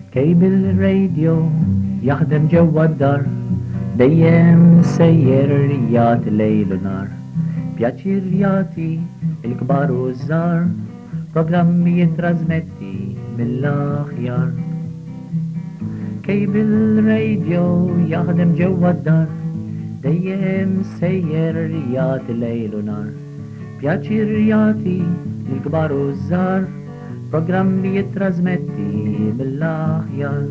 Kejbil radio jaħdem ġewwa d-dar, dejjem sejjer jagħti lejl u nar. Pjaċir jagħti il-kbar u żgħar, programmi jittrażmetti mill-aħjar. Kejbil radio jaħdem ġewwa d-dar, dejjem sejjer jagħti lejl u nar. Pjaċir jagħti il-kbar u żgħar, programmi jittrażmetti mill-aħjar.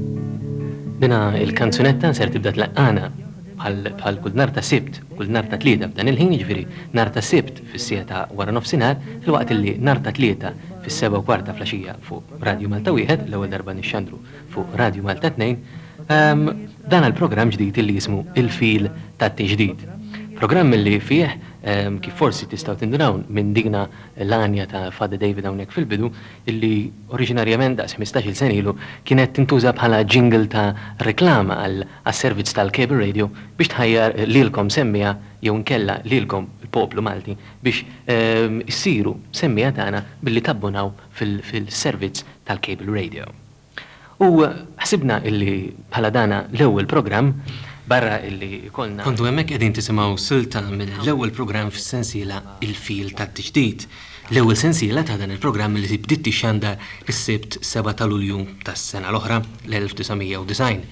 Dina il-kanzunetta ser tibda tlaqqana bħal kull nar ta' sibt, kull nar ta' tlieta f'dan il-ħin, jiġifieri nar ta' sibt fis-sieta wara nofsinhar, filwaqt li nar ta' tlieta fis-7:15 flaxija fuq Radio Malta wieħed, l-ewwel darba nixxandru fuq Radio Malta 2, dan il-programm ġdid li jismu Il-Fil tat-Tiġdid. Programm li fih kif forsi tistgħu tindunaw minn digna l-anja ta' Fadi David hawnhekk fil-bidu, illi oriġinarjament daqs 15-il sen ilu kienet tintuża bħala jingle ta' reklama għas-servizz tal-cable radio biex tħajjar lilkom semmija jew nkella lilkom il-poplu Malti biex issiru semmija tagħna billi tabbunaw fil-servizz tal-cable radio. U ħsibna illi bħala dana l-ewwel programm barra illi kolna. Kontu hemmhekk qegħdin tisimgħu silta mill-ewwel programm fis-sensiela Il-Fil tat-Tiġdid. L-ewwel sensiela ta' dan il-programm li bdiet tixxandar is-sibt 7 ta' Lulju tas-sena l-oħra l-1990.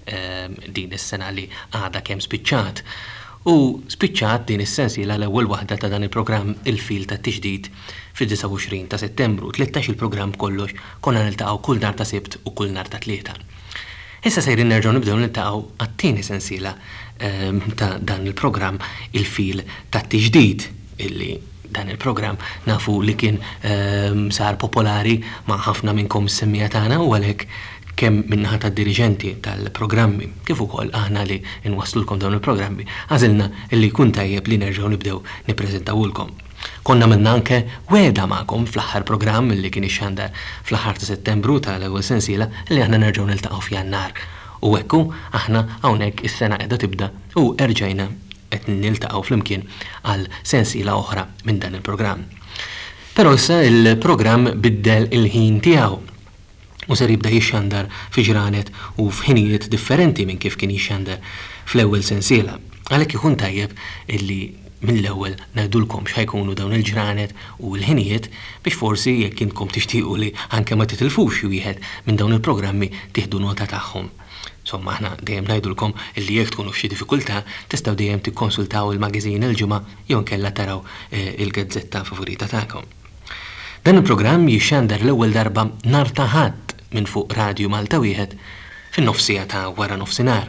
Din is-sena li għadha kemm spiċċat. U spiċċat din is-sensiela l-ewwel waħda ta' dan il-programm Il-Fil tat-Tiġdid fid-29 ta' Settembru, 13 il-programm kollox konna niltaqgħu kull nhar ta' sibt u kull nhar ta' tlieta. Issa sejrin nerġgħu nibdew niltaqgħu għat-tieni sensiela ta' dan il-programm Il-Fil tat-Tiġdid, illi dan il-programm nafu li kien sar popolari ma' ħafna minnkom is-semmija tagħna u għalhekk kemm minnaħa tad-diriġenti tal-programmi kif ukoll aħna li nwaslulkom dawn il-programmi għażilna illi jkun tajjeb li nerġgħu nibdew nippreżentawulkom. Konna minna anke weda magħkom fl-aħħar programm li kien ixxandar fl-aħħar ta' Settembru tal-ewwel sensiela li aħna nerġgħu niltaqgħu f'Jannar. U hekk aħna hawnhekk is-sena qiegħda tibda u erġajna qed niltaqgħu flimkien għal sensiela oħra minn dan il-programm. Però issa il-programm biddel il-ħin tiegħu u ser jibda jixxandar fi ġranet u f'ħinijiet differenti minn kif kien jixxandar fl-ewwel sensiela. Għalhekk ikun tajjeb illi mill-ewwel ngħidulkom x'ħajkunu dawn il-ġranet u l-ħinijiet biex forsi jekk intkom tixtiequ li anke ma titilfux xi wieħed minn dawn il-programmi tieħdu nota tagħhom. Insomma aħna dejjem ngħidulkom illi jekk tkunu f'xi diffikultà tistgħu dejjem tikkonsultaw il-magażin il-ġimgħa jew nkella taraw il-gazzetta favorita tagħkom. Dan il-programm jixxandar l-ewwel darba nhar ta' Ħadd minn fuq Radio Malta wieħed fin-nofsija ta' wara nofsinhar.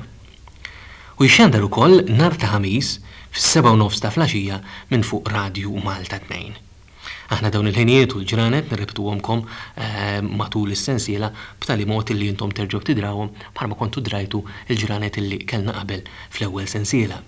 U jixxandar ukoll nhar ta' Ħamis fis-7:30 ta' flaxija minn fuq Radio Malta 2. Aħna dawn il-ħinijiet u l-ġranet nirreptuhomkom matul is-sensiela b'tali mod li intom terġgħu tidrawhom bħalma kontu drajtu il-ġranet illi kellna qabel fl-ewwel sensiela.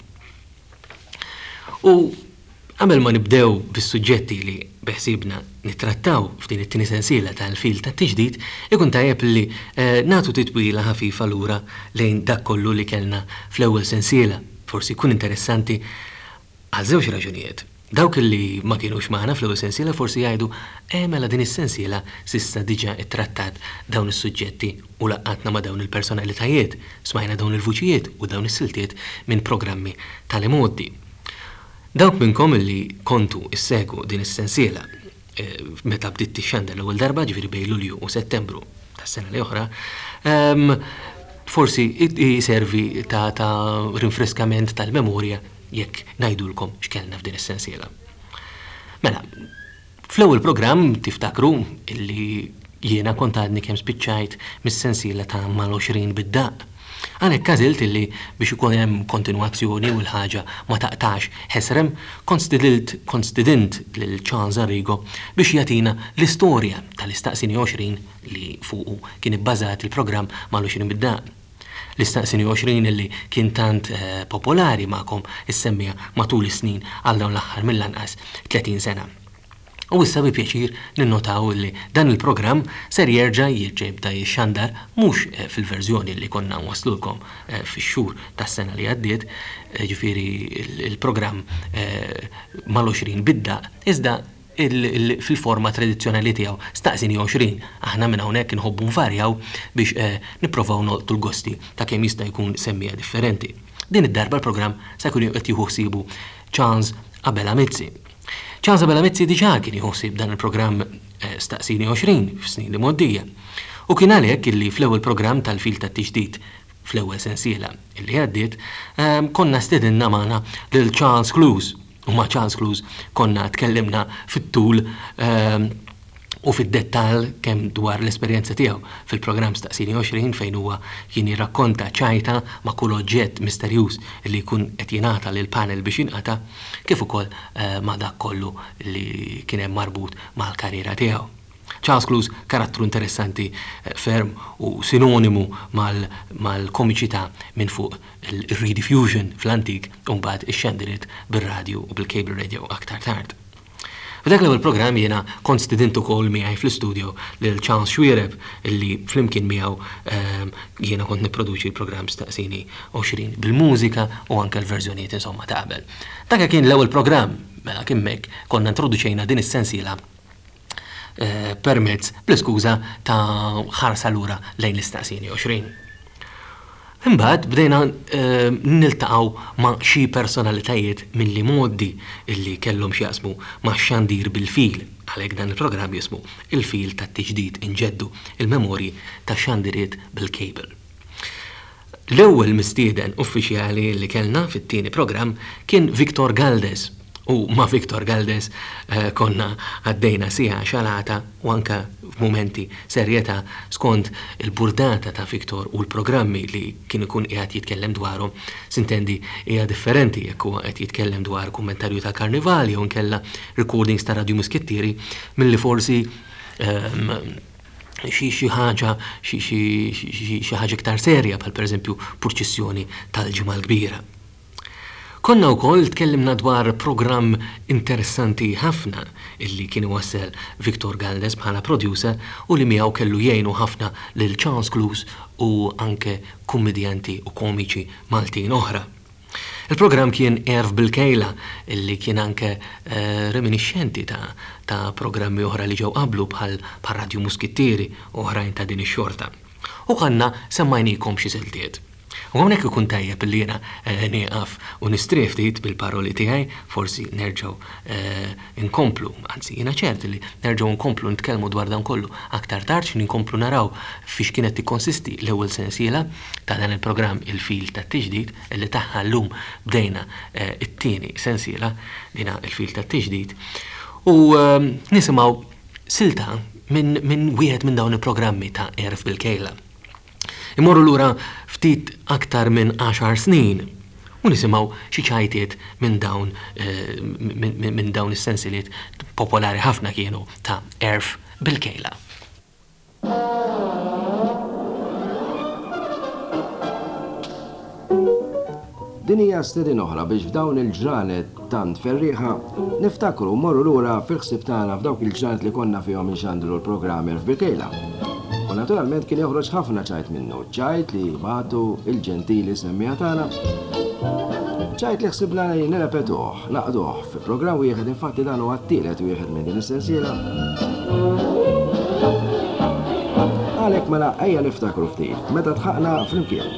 U qabel ma nibdew bis-suġġetti li beħsibna nittrattaw f'din it-tieni sensiela tal-Fil tat-Tiġdid, ikun tajjeb li nagħtu titwila ħafifa lura lejn dak kollu li kellna fl-ewwel sensiela. Forsi jkun interessanti għal żewġ raġunijiet. Dawk li ma kienux magħna fl-ewwel sensiela forsi jgħidu mela din is-sensiela s'issa diġà ittrattat dawn is-suġġetti u laqqatna ma' dawn il-personalitajiet, smajna dawn il-vuċijiet u dawn is-siltiet minn programmi tal-imoddi. Dawk minnkom li kontu issegu din is-sensiela meta bdiet tixxandar l-ewwel darba ġifieri bejn Lulju u Settembru tas-sena li oħra, forsi jiservi ta' rinfreskament tal-memorja jekk ngħidulkom x'kellna f'din is-sensiela. Mela, fl-ewwel programm tiftakru illi jiena kont għadni kemm spiċċajt mis-sensiela ta' mal-20 bid-daqq. Għalhekk għażilt illi biex ikun hemm kontinwazzjoni u l-ħaġa ma taqtax ħesrem konstidint lil Charles Arrigo biex jagħtina l-istorja tal-Istaqsini 20 li fuqu kien ibbażat il-programm mal-20 bid-daqq. L-Istaqsini 20 illi kien tant popolari magħkom issemmija matul is-snin għal dawn l-aħħar mill-anqas 30 sena. U issa bi pjaċir ninnotaw li dan il-programm ser jerġa' jibda jixxandar mhux fil-verżjoni li konna nwaslulkom fix-xhur tas-sena li għaddiet, ġifieri il-programm mal-20 bid-daqq, iżda fil-forma tradizzjonali tiegħu staqsini 20. Aħna minn hawnhekk inħobbu nvarjaw biex nipprovaw noqtu l-gosti ta' kemm jista' jkun semmija differenti. Din id-darba l-programm se jkun qed jieħu ħsibu Charles Abelamizzi. Charles Abelamizzi diġà kien jieħu ħsieb dan il-programm staqsini 20 f'snin li moddija. U kien għalhekk illi fl-ewwel programm tal-fil tat-tiġdid fl-ewwel sensiela illi għaddiet konna stedinna magħna lil Charles Clowes. U ma' Charles Clowes konna tkellimna fit-tul u fid-dettall kemm dwar l-esperjenza tiegħu fil-programm staqsini 20 fejn huwa kien jirrakkonta ċajta ma' kull oġġett misterjuż li jkun qed jingħata lil panel biex jinqata' kif ukoll ma' dak kollu li kien hemm marbut mal-karriera tiegħu. Charles Clowes karattru interessanti ferm u sinonimu mal-komiċità minn fuq il-rediffusion fl-antik u mbagħad ix-xandiriet bir-radju u bil-cable radio aktar tard. F'dak l-ewwel programm jiena kont student ukoll miegħi fl-istudio lil Charles Schwireb illi flimkien miegħu jiena kont nipproduċi l-programm staqsini 20 bil-mużika u anke l-verżjonijiet insomma ta' qabel. Dak kien l-ewwel programm mela kien hekk konna introduċejna din is-sensiela permezz bl-iskuża ta' ħarsa lura lejn l-istaqsini 20. Imbagħad bdejna niltaqgħu ma' xi personalitajiet milli modi illi kellhom x'jaqsmu ma' xandir bil-fil għalhekk dan il-programm jismu il-fil tat-tiġdid inġeddu il-memorji ta' xandiriet bil-cable. L-ewwel mistieden uffiċjali li kellna fit-tieni programm kien Victor Galdes. U ma' Victor Galdes konna għaddejna siħa xalata u anka f'momenti serjeta skont il-burdata ta' Victor u l-programmi li kien ikun qiegħed jitkellem dwarhom, sintendi hija differenti jekk huwa qed jitkellem dwar kummentarju tal-karnivali jew nkella recordings ta' Radio Muskettieri milli forsi xi ħaġa iktar serja bħal pereżempju purċissjoni tal-ġimgħa l-kbira. Konna wkoll tkellimna dwar programm interessanti ħafna illi kien iwassel Victor Galdes bħala producer u li miegħu kellu jgħinu ħafna lil Charles Clowes u anke kummedjanti u komiċi Maltin oħra. Il-programm kien Erf bil-Kejla illi kien anke reminiscenti ta' programmi oħra li ġew qablu bħal Radio Muskettieri u oħrajn ta' din ix-xorta. U kanna semmajnikom xi siltiet. U għamnek ikun tajjeb li jena nieqaf u nistrif ftit bil-paroli tiegħi, forsi nerġgħu inkomplu, anzi jiena ċert li nerġgħu nkomplu nitkellmu dwar dan kollu aktar tard x'in inkomplu naraw fiex kienet tikkonsisti l-ewwel sensiela ta' dan il-programm il-fil tat-tiġdid illi tagħha llum bdejna it-tieni sensiela dina il-fil tat-tiġdid u nisimgħu silta minn wieħed minn dawn il-programmi ta' Erf bil-Kejla. Imorru lura ftit aktar minn 10 snin u nisimgħu xi ċajtiet minn dawn is-sensiliet popolari ħafna kienu ta' Erf bil-Kejla. Din hija stedin oħra biex f'dawn il-ġranet tant ferriħa niftakru morru lura fil-ħsieb tagħna f'dawk il-ġranet li konna fihom inxandru l-programm Erf bil-Kejla. U naturalment kien joħroġ ħafna ċajt minnu, ċajt li batu il-ġentili semmija tagħna. ċajt li ħsibna nirrepetuh, naqduh fi programm wieħed infatti dan huwa t-tielet wieħed minn din is-sensiela. Għalhekk mela ejja niftakru ftit meta tħaqna flimkien.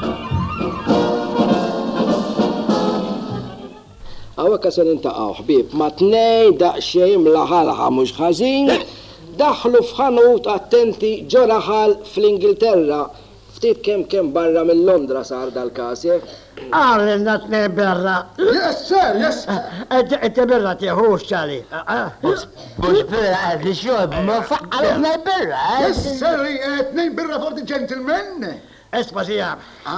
Hawnhekk se nintaqgħu ħbieb ma' tnejn daqsxejn mlaħalħa mhux ħażin. Daħlu f'ħanut attenti ġoraħal fl-Ingilterra. Ftit kemm barra minn Londra sar dal-każ, Għalna t-nej berra. Yes, sir, yes. Ete berra tieħux ċali. Mux berra għadli xob, ma faqqal t-nej berra. Yes, sir, t-nej berra for the gentlemen. Esma sija.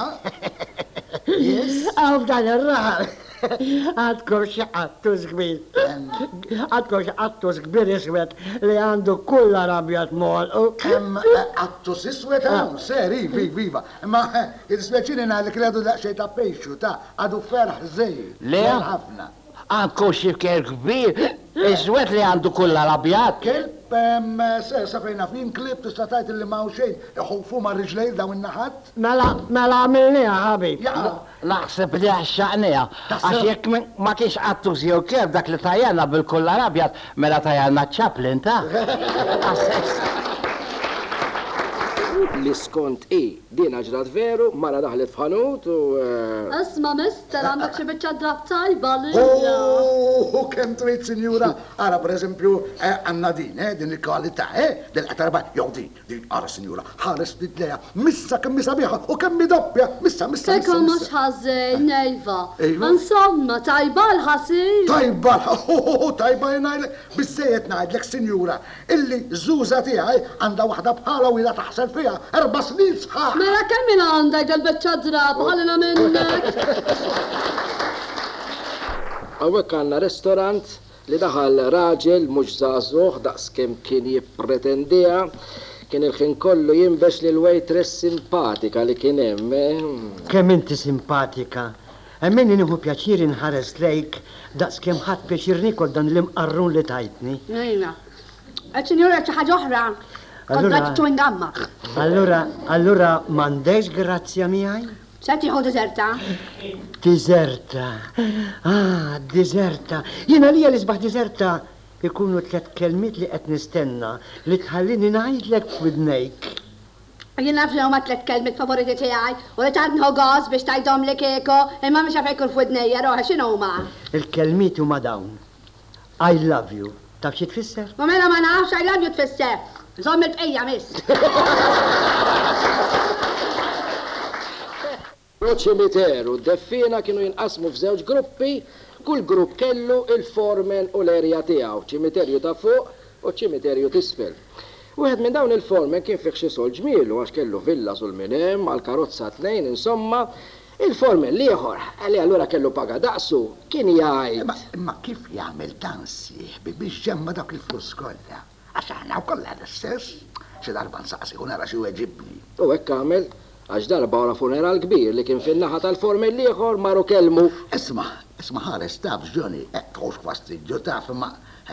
Yes. Għaw dan il-raħal. Għadkom xaqattu zgbir. Għadkom xaqattu zgbir iswet li għandu kulla rabjat mol. Għattu s-iswet għaw, seri, viva. Ma il-speċini li kredu daqxej ta' peixu ta' għadu ferħ zej. Le? ħafna. għandkom xi kelb kbir, iswed li għandu kulla l-abjad. Kelb, sa fejna fin klib tista' tajt li ma' xejn, iħufu ma' riġlejl daw in-naħat. Mela għamilniha, ħabib. Naħseb li għaxxaqnija, għax jekk ma kienx għattu jew kelb dak li tajjanna bil-kulla l-abjad, mela tajjanna ċaplin ta' Li skont dina ġrat veru, mara daħlet f'ħanut u... Asma, mister, għandek xi biċċa drab tajba li. Kem trid, sinjura, ara per eżempju għandna din il-kwalità, del-qatarba, jew din, ara sinjura, ħares ditleja, missa kemm sabiħa u kemm doppja, missa. Sekku mhux ħażin, Ejva. Insomma, tajba l-ħasib. Tajba jnajlek, biżejjed ngħidlek, sinjura, illi żuża tiegħi għandha waħda bħala u ilha taħsel fiha 4 snin sħaħ. Mela kemm min għandek il-biċċa drab, ħallina minnek. Għawek għanna restorant li daħal raġel mux zazuħ daqs kem kien jippretendija, kien il-ħin kollu jimbex li l-waitress simpatika li kien hemm. Kemm inti simpatika. Emmin nieħu pjaċir inħares lejk daqs kemm ħadd pjaċir nikol dan l-imqarrun li tajtni. Ejna. Sinjura xi ħaġa oħra. Kontratt chewing gum. Allura m'għandekx grazzja miegħi? Se tieħu diżerta? Diżerta. Diżerta. Jiena lija li sbaħ diżerta ikunu 3 kelmiet li qed nistenna li tħallini ngħidlek f'widnejk. Jien naf li huma 3 kelmiet favoriti tiegħi u li tgħadnu goż biex tgħidhom li kieku imma mhux għaf jkun f'widnejja roħa x'inhu huma? Il-kelmiet huma dawn. I love you. Taf xi tfisser? Ma mela ma nafx I love you tfisser. Żomm il-bqejja miss. Ċimiteru, d-deffina kienu jinqasmu f'żewġ gruppi, kull grupp kellu il-formen u l-erja tiegħu, ċimiterju ta' fuq u ċimiterju t'isfel. Wieħed minn dawn il-formen kien fih xi sol ġmielu għax kellu villa sul minn hemm, għal karozza 2, insomma, il-formen l-ieħor li allura kellu paga daqsu kien jgħid. Ma kif jagħmel dan sieħ biex ġemma dak il-flus kollha? Għax aħna kollha l-istess, xi darba nsaqsi u nara xi weġibni. U hekk għamel għax darba wara funeral kbir li kien fin-naħa tal-formen l-ieħor maru kelmu. Isma' ħares taf ġoni, tħoss fastidju taf imma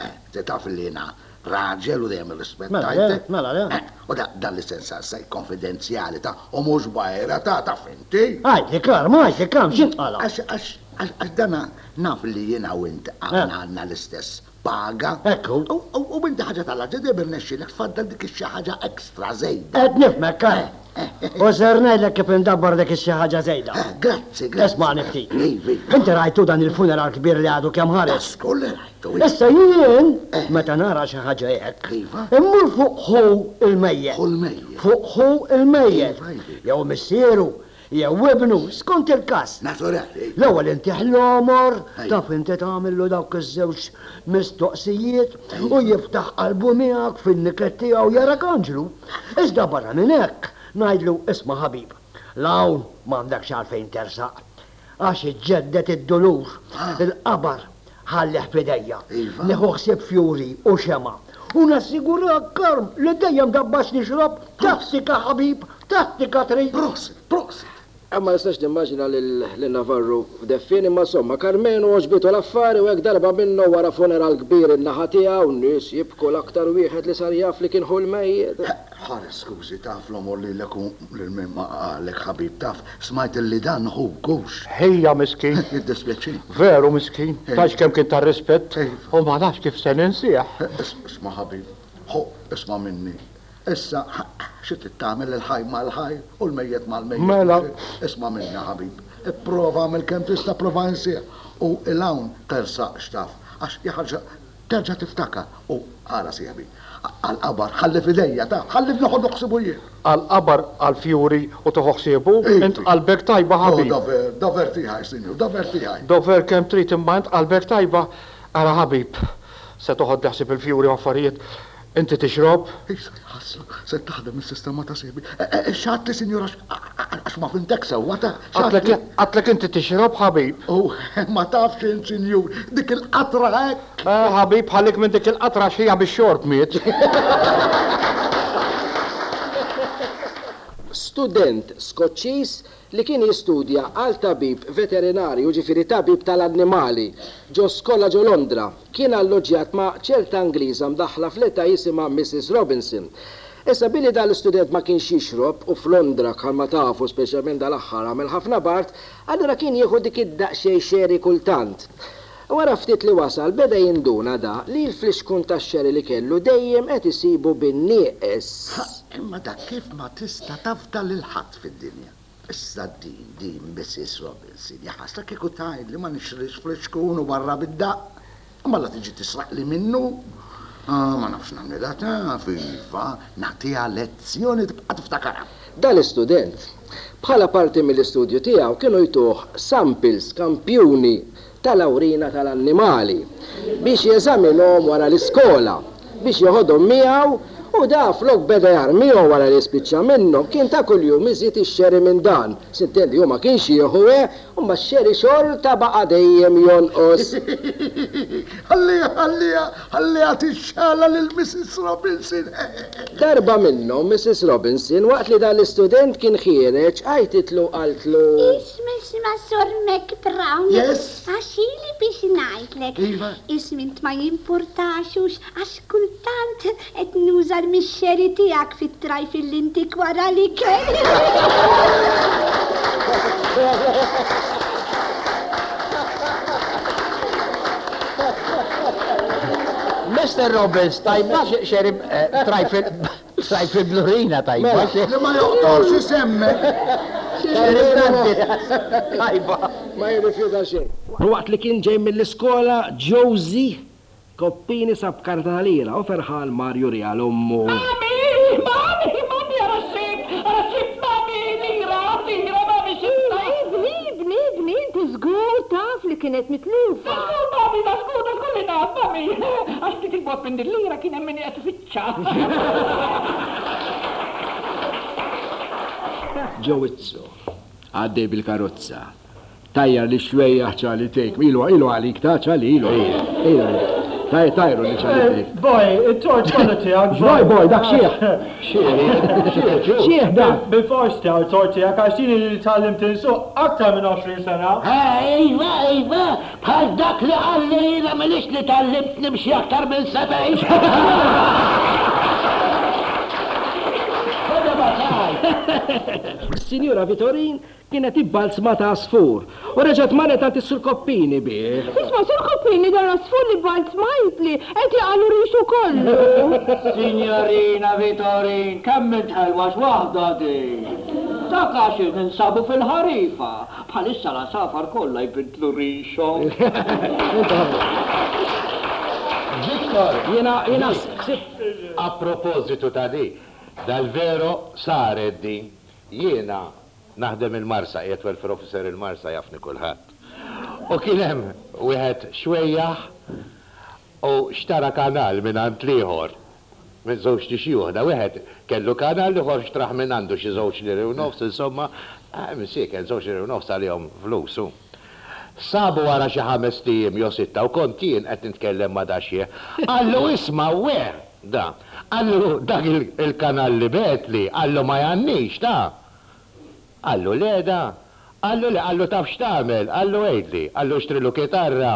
taf li jiena raġel u dejjem irrispettajtek. Mela. U dan l-istensa sej konfidenzjali ta' u mhux bajra ta' finti. Għajti kram, x'inqala. Għax dana naf li jiena u int għandna l-istess paga. Ekku. U binti ħaġa tal-ġedi birnexxilek tfaddal dik xi ħaġa ekstra żejda. Qed nifmek kar. U ser ngħidlek kif indabbar dik xi ħaġa żejda. Grazzi. Isma'ni ftit. Inti rajtu dan il-funeral kbir li għadu kemm ħares. Skolli rajtu. Issa jien meta nara xi ħaġa hekk. Immur fuq ħu il-mejjed. Fuq ħu il-mejjed. Jew missieru. Jew ibnu, skont il-każ. Naturali. L-ewwel inti ħlomor, taf inti tagħmillu dawk iż-żewġ mistoqsijiet u jiftaħ qalbu miegħek fin-niket tiegħu jarak anġlu. Iżda barra minn hekk ngħidlu isma' ħabib. L-hawn m'għandekx għalfejn tersaq. Għax iġġeddet id-dulur, il-qabar ħalleħ f'idejja. Nieħu ħsieb fjuri u xema. U nassigurak karm li dejjem dabbax nixrob tattika ħabib, tattika trid. Prosit. Ma nistax nimmaġina l-Navarru f'deffini ma somma Karmenu oġbitu l-affari u hekk darba minnu wara funeral kbir in-naħa tiegħu n-nies jibku l-aktar wieħed li sar jaf li kien ħu l-mejjed. Ħares skużi taf l-omor li l-ekum l-mimma għalek ħabib taf smajt li dan hu kux. Ħejja miskin. Id-dispjaċin. Veru miskin. Tax kemm kien tar rispett u ma nafx kif se ninsieħ. Isma' ħabib, isma' minni. Issa, xit tagħmel il-ħaj mal-ħaj u l-mejjed mal-mejjed. Mela. Isma' minni ħabib. Ipprova għamel kemm tista' prova nsieħ u il-hawn tersaq xtaf għax jaħarġa terġa' tiftakar u ħara sieħbi. Għal-qabar ħalli f'idejja ta' ħalli bnoħod noħsibu jien. Għal-qabar għal-fjuri u toħsibu int qalbek tajba ħabib. Dover tiegħi, sinjur, dover tiegħi. Dover kemm trid imma int qalbek tajba ara ħabib. Se toħod taħsib il-fjuri u affarijiet. Inti tixrob? Ħasslu, se taħdem il-sistema ta' sebi. Xatli, sinjura, għax ma fintek sewwa ta' Għatlek inti tixrob, ħabib? Ma tafx in, sinjur, dik il-qatra hekk. Ħabib, ħallik minn dik il-qatra xija bix-xort miet. student Skoċċiż li kien jistudja għal tabib veterinarju, ġifieri tabib tal-annimali, ġo skola ġo Londra. Kien alloġġjat ma' ċerta Ingliża mdaħla fl-età jisimha Mrs. Robinson. Issa billi dal-istudent ma kienx jixrob u f'Londra bħalma tafu speċjalment dal-aħħar għamel ħafna bart, allura kien jieħu dik id-daqsxejn xeri kultant. Wara ftit li wasal beda jinduna da li l-fliexkun tax-xeri li kellu dejjem qed isibu bin-nieqes. Imma dak kif ma tista' tafda lil ħadd fid-dinja. Issa din Mrs. Robinson jaħasla kieku tgħid li ma nixrix fliexkun u barra bid-daq. Imma la tiġi tisraq li minnu. Ma nafx nagħmilha ta' fifa, nagħtiha lezzjoni tibqa' tiftakarha. Dal-istudent bħala parti mill-istudju tiegħu kienu jtuh samples kampjuni tal-awrina tal-annimali biex jeżaminhom wara l-iskola, biex joħodhom miegħu u da flok beda jarmiju wara li spiċċa minnhom kien ta' kuljum iżid ix-xeri minn dan. Sintendi hu ma kienx jieħu u ma x-xeri xorta baqa' dejjem jonqos. Ħallija tixxala lil Mrs. Robinson. Darba minnhom Mrs. Robinson waqt li dan l-istudent kien ħiereġ għajtitlu qaltlu. Isma Sur McBrown. Yes. Għaxili biex ngħidlek. Iva. Ismint ma jimpurtaxux għax kultant qed nuża l-mixxeri tiegħek fit-trajf il-intik wara li kien. Mr. Robbins, tajba xerib trajf il-blurina tajba. Li ma joqtolx isemmek. Tajba. Ma jirrifjuta xejn. Waqt li kien ġej mill-iskola Josie Koppini sab karta lira u ferħal Marju Real ummu. Mami, arasib, mami, lira, mami, xibna. Ibni, inti żgur taf li kienet mitlufa. Mami, da żgur li naf, mami. Għax dik il-bot minn lira kien hemm min qed fiċċa. Ġowizzu, għaddej bil-karozza. Tajjar li xwejja ċali tejk. Ilu għalik ta' ċali, ilu. Tajru li ċali tejk. Boy, it-tort quality għak. Boy, dak xieħ dak. Bil-fors tiegħu tort tiegħek għax tieni li tgħallimt insuq aktar minn 20 sena. Iva, bħal dak li għalli jiena m'għalix li tgħallimt nimxi aktar minn 70. Signora Vitorin kienet ibbalzma ta' asfur u reġat maneta Sur Koppini bih. Isma Sur Koppini dan asfur li balzmajtli qed jaqalu rixu kollu. Signorina Vitorin, kemm intħelwax waħda di. Dak għax ninsabu fil-ħarifa. Bħalissa la safar kollha jbidlu rixhom. Viktor, Jiena a propositu ta' di, dal-vero saret di, jiena naħdem il-Marsa, qiegħed welfare officer il-Marsa jafni kulħadd. U kien hemm wieħed xwejjaħ u xtara kanal minn għand ieħor. Minn żewġ tixjuħda, wieħed kellu kanal ieħor xtraħ minn għandu xi żewġ liri u nofs, insomma, missiekel żewġ liri u nofs għalihom flusu. Sabu wara xi 5 tiem jew 6 u kont jien qed nitkellem ma' daxxie. Allu isma' da. Allu dak il-kanal li betli, allu ma jannix ta'. Allu leda, allu taf x'tagħmel, allu għejdli, allu xtrilu kitarra.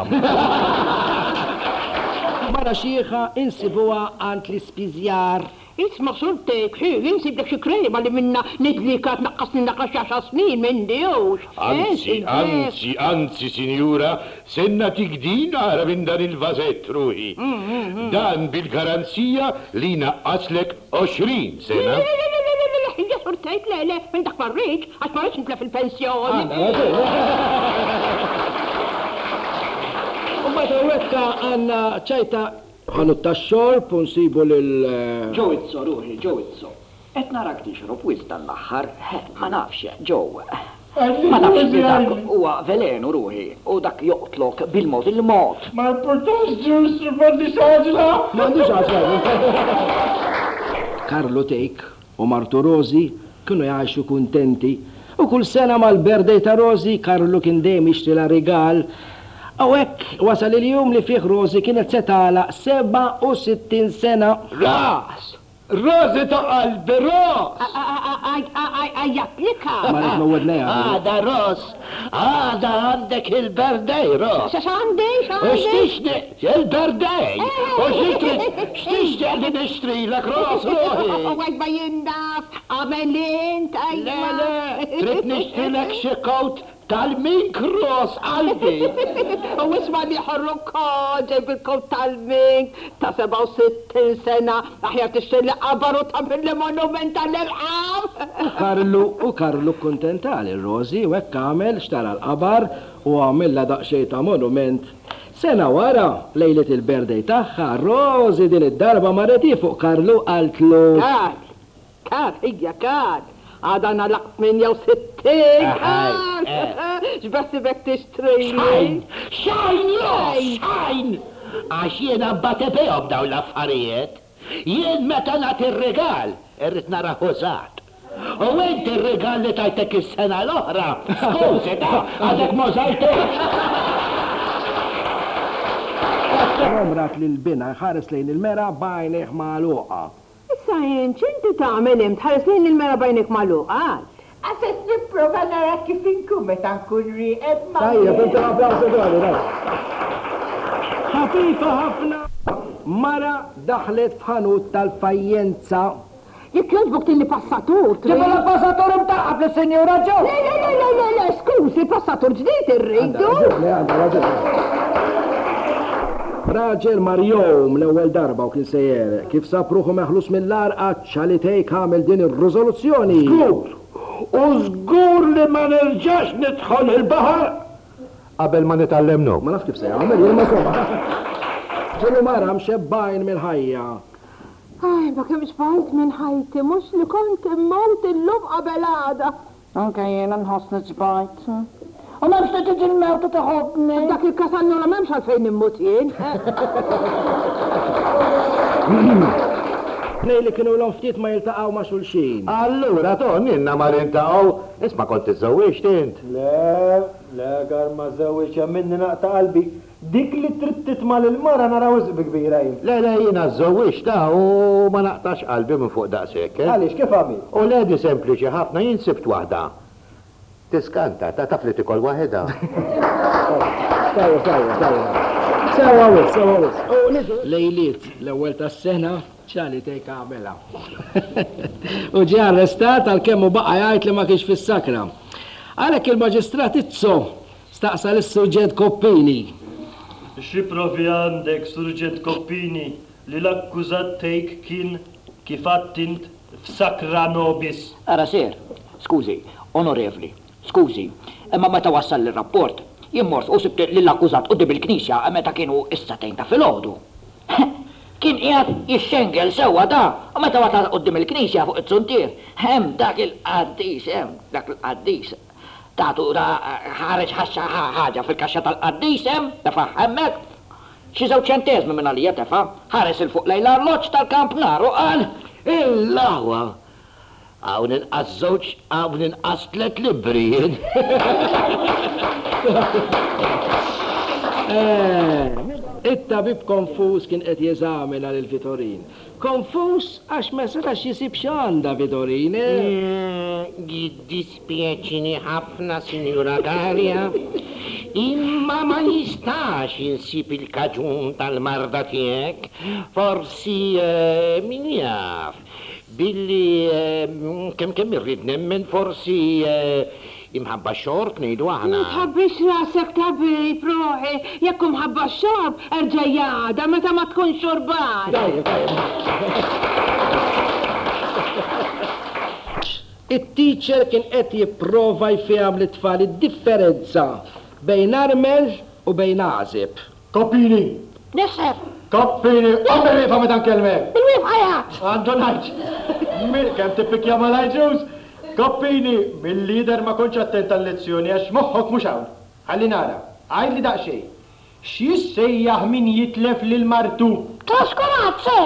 Mara xieħa insibuha għand l-ispiżjar. Isma sultek, jinsib dak xi krema li minna nidlikat naqqasni naqas 10 snin minn dewx. Anzi, sinjura, senna tikdin għara minn dan il-vazett ruħi. Dan bil-garanzija li naqqaslek 20 sena. Ija surtajt le, minn dak marriċ, għax marriċ nitla fil-pensjoni. U ma ta' għanna ċajta ħanu ta' nsibu lil... Ġowizzo, ruħi, ġowizzo. Et narak tixrob wisda l-aħħar, ma nafx, ġow. Ma nafx li dak huwa velenu ruħi, u dak joqtlok bil-mod il-mod. Ma importax ġus, fadli xaġla. M'għandux għaxla. Karlo Tejk u Martu Rosi kienu jgħixu kuntenti u kull sena mal-berdej ta' Rosi Karlo kien dejjem jixtri la rigal. Għawek, wasal il-jum li fih Rosi kienet setala 67 sena. Ras! Rozi ta' qalbi, Ros! Għajjaplika. Ma rrit nowedneja. Għada, Ros! Għada għandek il-berdej, Ros! Xaxandi, U xtixni, il-berdej! U xtixni li nishtri l-ek, Ros, ruħi! Għaj bajindaf, għamelin, Le, trid nishtri l-ek xikot tal-mink, Ros, qalbi! U isma li ħarrukka ġej bil-kot tal-mink ta' 67 sena aħjar tixtri qabaru ta' bil-monument tal-irqam. Karlu kontentali, Rozi, u hekk għamel xtara l-qabar u għamilla daqxej ta' monument. Sena wara, lejlet il-berdej tagħha, Rozi din id-darba marreti fuq Karlu għaltlu. Hija kar. Għada nalaq 68, ġbassi bek tixtrini. Xajn! Għax jena batebejom daw l-affarijiet. Jien meta nagħti ir-regal, irrid nara ħużat. U inti ir-regal li tajtek is-sena l-oħra, skużi ta' għadek możajtek. Romrat li l-bina ħares lejn il-mera bajneħ magħluqa. Issa jien ċinti tagħmel hemm tħares lejn il-mera bajnek magħluqa? Għaset nipprova nara kif inkun meta nkun rieqed ma'. Tajjeb, inti applawsi dwar. Ħafifa ħafna. Mara daħlet f'ħanut tal-fajjenza. Jekk jogħġbok tilli passatur. Ġibba la passatur imtaqqab li senjura ġo. Le, skużi, passatur ġdid irridu. Raġel Marjom l-ewwel darba u kien sejjer kif sapruħu meħlus mill-lar qaċċa li tgħid għamel din ir-riżoluzzjoni. Żgur li ma nerġax nidħol il-baħar qabel ma nitgħallemnu. Ma naf kif se jagħmel jien ma soba. Ġilu mara mxebbajn mill-ħajja. Ma kemm xbajt minn ħajti, mhux li kont immort illum qabel għada. Anke jiena nħossni ġbajt. U ma biex tiġi l-mewta taħobni. Dak il-kasannu la memx għalfejn immut jien. Nej li kienu l-om ftit ma jiltaqaw ma xulxin. Allura, ton, inna ma rintaqaw, isma kont iżżawiex tint. Le, gar ma żawiex minni naqta qalbi. Dik li trid titma' lil-mara naraw isbi kbira jien. Le, jiena żżawiex ta' u ma naqtax qalbi minn fuq daqshekk. Għaliex kif għamil? U ledi sempliċi ħafna jien sibt waħda. Tiskanta, ta' taf li tikol waħeda. Sewa wis. Lejliet l-ewwel tas-sena ċali tejk għamela. U ġie arrestat għal-kemm u baqa' jgħid li ma kienx fis-sakra. Għalhekk il-maġistrat Izzo staqsa lis-Surġent Koppini. Xi provi għandek, Surġent Koppini, li l-akkużat tejk kien kif għattint f'sakra nobis? Ara sir, skużi, onorevli, skużi, imma meta wassal l-rapport, jimmort u sibt li l-akkużat qudiem il-Knisja meta kienu is-satejn ta' filgħodu. Kien qiegħed jixxengel sewwa da, u meta wasal qudiem il-Knisja fuq it-suntier, hemm dak il-qaddis, tagħtu ħareġ ħaġa fil-kaxxa tal-qaddis hemm, tefa' hemmhekk. Xi żewġ ċentesmi minn għalija tefa' ħares il fuq lejla l-loġġ tal-Kamp Nar u qal il-laħwa. Hawn inqas żewġ, hawn inqas tliet libri. It-tabib konfus kien qed jeżamina lil Vitorin. Konfus għax ma setax jisib x'għandha Vitorin. Jiddispjaċini ħafna, Sinjura Galja, imma ma nistax insib il-kaġun tal-marda tiegħek, forsi min jaf. Billi kemm irrid nemmen forsi imħabba xorb ngħidu aħna. Tħabbix rasek tabib ruħi, jekk imħabba xorb erġa' jgħada meta ma tkun xorban. It-teacher kien qed jipprova jfeham lit-tfal id-differenza bejn armel u bejn għażeb. Koppini! Nisser! Koppini! Għamil rifa meta nkellmek! Bil-wif ħajat! Għandu ngħid! Kemm tippikja mal-ħajġuż? Koppini, mill-lider ma konċ attent tal-lezzjoni għax moħħok mhux hawn. Ħalli nara, għajd li daqsxejn. X'jissejjaħ min jitlef lil martu? Traskurazzi!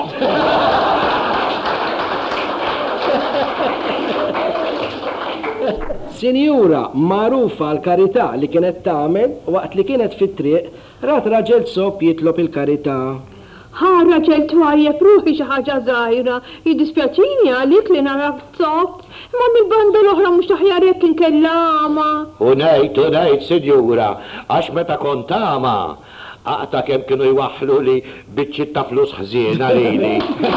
Sinjura magħrufa l-karità li kienet tagħmel waqt li kienet fit-triq rat raġel sob jitlob il-karità. raġel twajjeb ruħi xi ħaġa żgħira, jiddispjaċini għalik li nara tzopp, ma mill-banda l-oħra mhux taħjar jekk inkellama. U ngħid, Sinjura, għax meta kont tama, aqta kemm kienu jwaħħlu li biċċiet ta' flus ħżiena lili.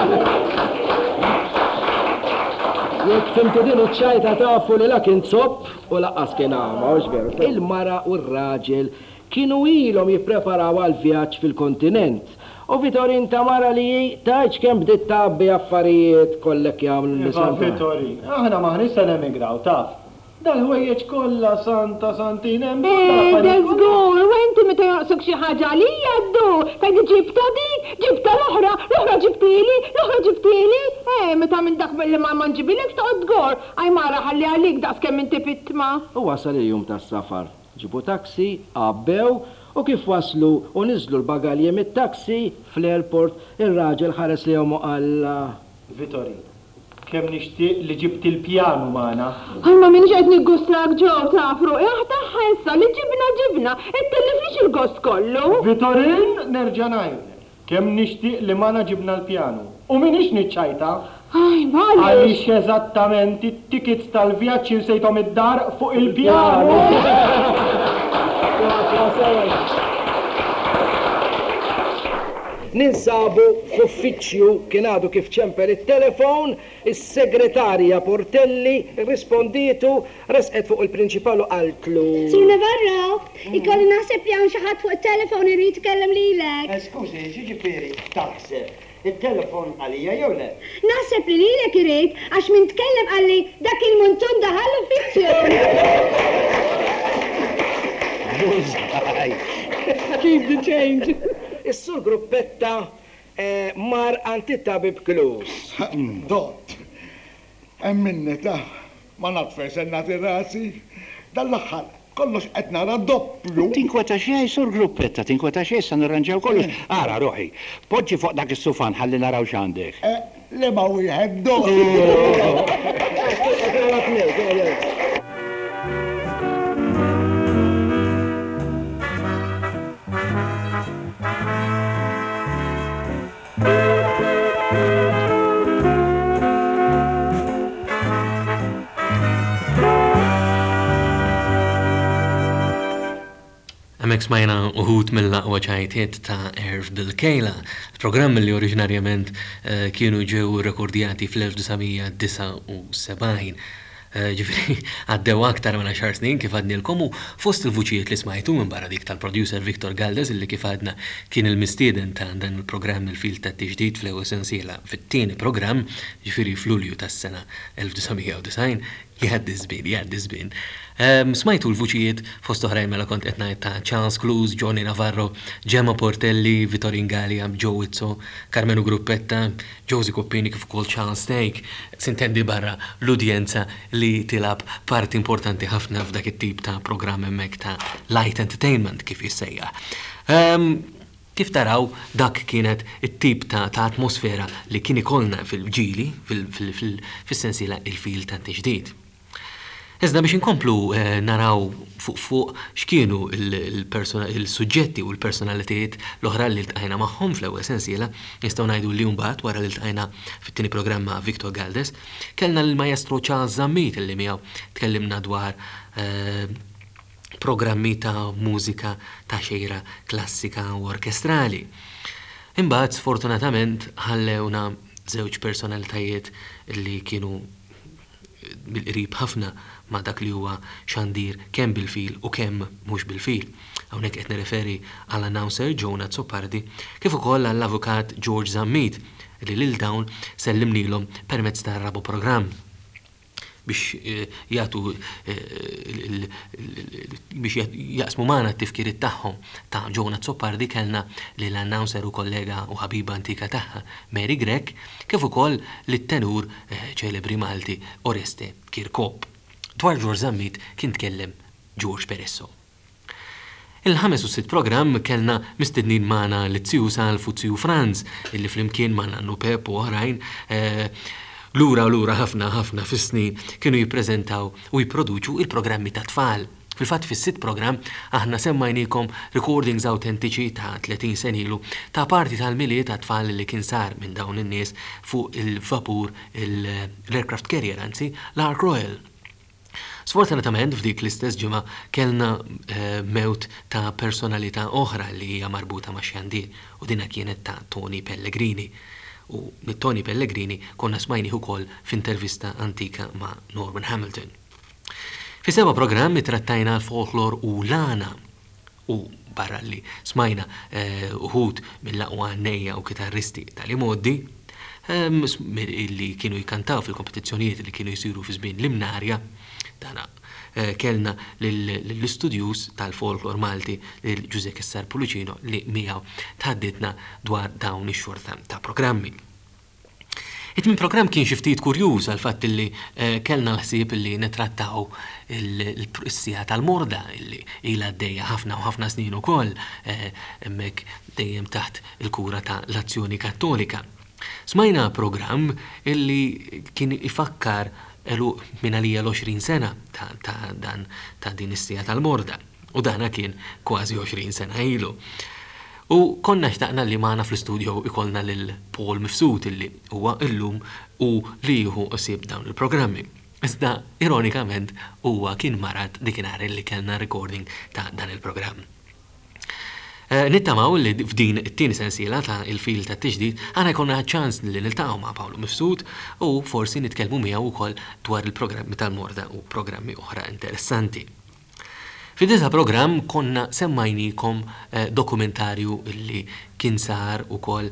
Jekk fimtu din iċ-ċajta tafu li la kien zopp u laqqas kien ama, mhux veru. Il-mara u r-raġel kienu ilhom jippreparaw għal vjaġġ fil-kontinent. U Vitorin Tamara li tajċ kemm bdiet tabbi affarijiet kollek jagħmlu l-nisan. Vitorin, aħna maħnissa nemigraw, taf. Dal-ħwejjeġ kollha Santa Santina hemm. Żgur, u inti meta joqsok xi ħaġa li jgħaddu, tajdi ġibta dik, ġibta l-oħra ġibtili, l-oħra ġibtili. Meta minn dak li ma nġibilek toqgħod żgur, għaj mara ħalli għalik daqs kemm inti pittma. U wasal il-jum tas-safar. Ġibu taksi, qabbew u kif waslu u niżlu l-bagalji mit-taksi fl-airport ir-raġel ħares li jom Alla. Vitorin, kemm nixtieq li ġibt il-pjanu magħna. Ma minix qed niggustlak ġew tafru, taħħa issa li ġibna, it-tellifix il-gost kollu. Vitorin, nerġa' ngħidlek, kemm nixtieq li magħna ġibna l-pjanu. U minix niċċajta. Għaliex eżattament it-tickets tal-vjaġġ insejthom id-dar fuq il-pjanu. Ninsabu f'uffiċċju kien għadu kif ċemper it-telefon, is-segretarja Portelli risponditu resqet fuq il-prinċipalu qaltlu. Sur Navarro, ikolli naħseb li hawn xi ħadd fuq it-telefon irid tkellem lilek. Skużi, ġifieri taħseb il-telefon għalija jew le? Naħseb li lilek irid għax min tkellem għalli dak il-muntun daħal uffiċċju. Keep the change. Is-sur Gruppetta mar anti-tabib klus. Dot, emminni ta' ma nafx nagħti rasi, dal-aħħar kollox qed nara doppju. Tinkweta xej, sur Gruppetta, tinkweta xej sa nirranġaw kollox. Ara ruħi, poġġi fuq dak is-sufan ħalli naraw x'għandek. Le ma wieħed dot. Għamek smajna uħut mill-laqwa ċajtiet ta' Erf bil-Kejla, program li oriġinarjament kienu ġew rekordjati fl-1979. Ġifiri, għaddew aktar minn 10 snin kif għadnilkom u fost il-vuċijiet li smajtu minn barra dik tal-producer Victor Galdes illi kif għadna kien il-mistieden ta' dan il-programm il-fil ta' t-tiġdid fl-ewwel sensiela fit-tieni programm, ġifiri f'Lulju tas-sena 1990, jgħaddizbin. Smajtu l-vuċijiet fost oħrajn mela kont qed ngħid ta' Charles Clues, Johnny Navarro, Gemma Portelli, Vitorin Galia, Joe Izzo, Carmenu Gruppetta, Josie Coppini kif ukoll Charles Steak, sintendi barra l-udjenza li tilab parti importanti ħafna f'dak it-tip ta' programm hemmhekk ta' light entertainment kif jissejjaħ. Kif taraw dak kienet it-tip ta' atmosfera li kien ikollna fil-ġili, fil-sensiela il-fil ta' t-tiġdid. Iżda biex inkomplu naraw fuq x'kienu il-suġġetti u l-personalitiet l-oħra li ltqajna magħhom fl-ewwel sensiela, nistgħu ngħidu li mbagħad wara li ltqajna fit-tieni programma Victor Galdes, kellna l-Maestro Charles Zammit li miegħu tkellimna dwar programmi ta' mużika ta' xejra klassika u orkestrali. Imbagħad sfortunatament ħallewna żewġ personalitajiet li kienu bil-qrib ħafna ma' dak li huwa xandir kemm bil-fil u kemm mhux bil-fil. Hawnhekk qed nirreferi għall-announcer Jonah Zoppardi kif ukoll għall-avukat George Zammit li lil dawn sellimnilhom permezz tar-rabu programm biex jagħtu biex jaqsmu magħna t-tifkiriet tagħhom ta' Jonah Zoppardi kellna li l-announcer u kollega u ħabiba antika tagħha Mary Grek kif ukoll lit-tenur ċelebri Malti Oreste Kirkop. Dwar George Zammit kien tkellem George Peresso. Il-5 u 6 programm kellna mistednin magħna l-Tziju Salf u Tziju Franz illi flimkien ma' Nannu Pep u oħrajn lura ħafna fis-snin kienu jippreżentaw u jipproduċu il-programmi ta' tfal. Fil-fatt fis-sitt program aħna semmajnikom recordings autentiċi ta' 30 sen ilu ta' parti tal-miliet ta' tfal li kien sar minn dawn in-nies fuq il-vapur l-aircraft carrier, anzi l-Ark Royal. Sfortunatament f'dik l-istess ġimgħa kellna mewt ta' personalità oħra li hija marbuta ma' xandir u dina kienet ta' Tony Pellegrini. U mit-Tony Pellegrini konna smajni ukoll f'intervista antika ma' Norman Hamilton. Fi 7 programmi trattajna l-folklor u l-għana u barra li smajna uħud mill-laqwa għannejja u kitarristi tal-imoddi li kienu jikantaw fil-kompetizzjonijiet li kienu jisiru fi żmien l-imnarja. Dana kellna l-istudjus tal-folklor Malti l-Giuseppe Kessar Pulicino li miegħu tħadditna dwar dawn ix-xorta ta' programmi. It-min program kien xi ftit kurjuż għal fatt li kellna l-ħsieb li nitrattaw il-sija tal-morda li ilha għaddejja ħafna u ħafna snin ukoll hemmhekk dejjem taħt il-kura ta' l-Azzjoni Kattolika. Smajna program illi kien ifakkar minn għalija l-20 sena ta' din is-sija tal-morda u dana kien kważi 20 sena ilu. U konna xtaqna li maħna fl-studio ikolna lil Paul Mifsud illi huwa illum u li jieħu osib dawn il-programmi. Iżda, ironikament, huwa kien marat dikinhar li kellna recording ta' dan il-programm. Nittamaw li f'din it-tieni sensiela ta' il-fil ta' tiġdid għana jkollna ċans li niltaqgħu ma' Paolo Mifsud u forsi nitkellmu miegħu wkoll dwar il-programmi tal-morda u programmi oħra interessanti. Fid-disa program konna semmajnikom dokumentarju li kien sar ukoll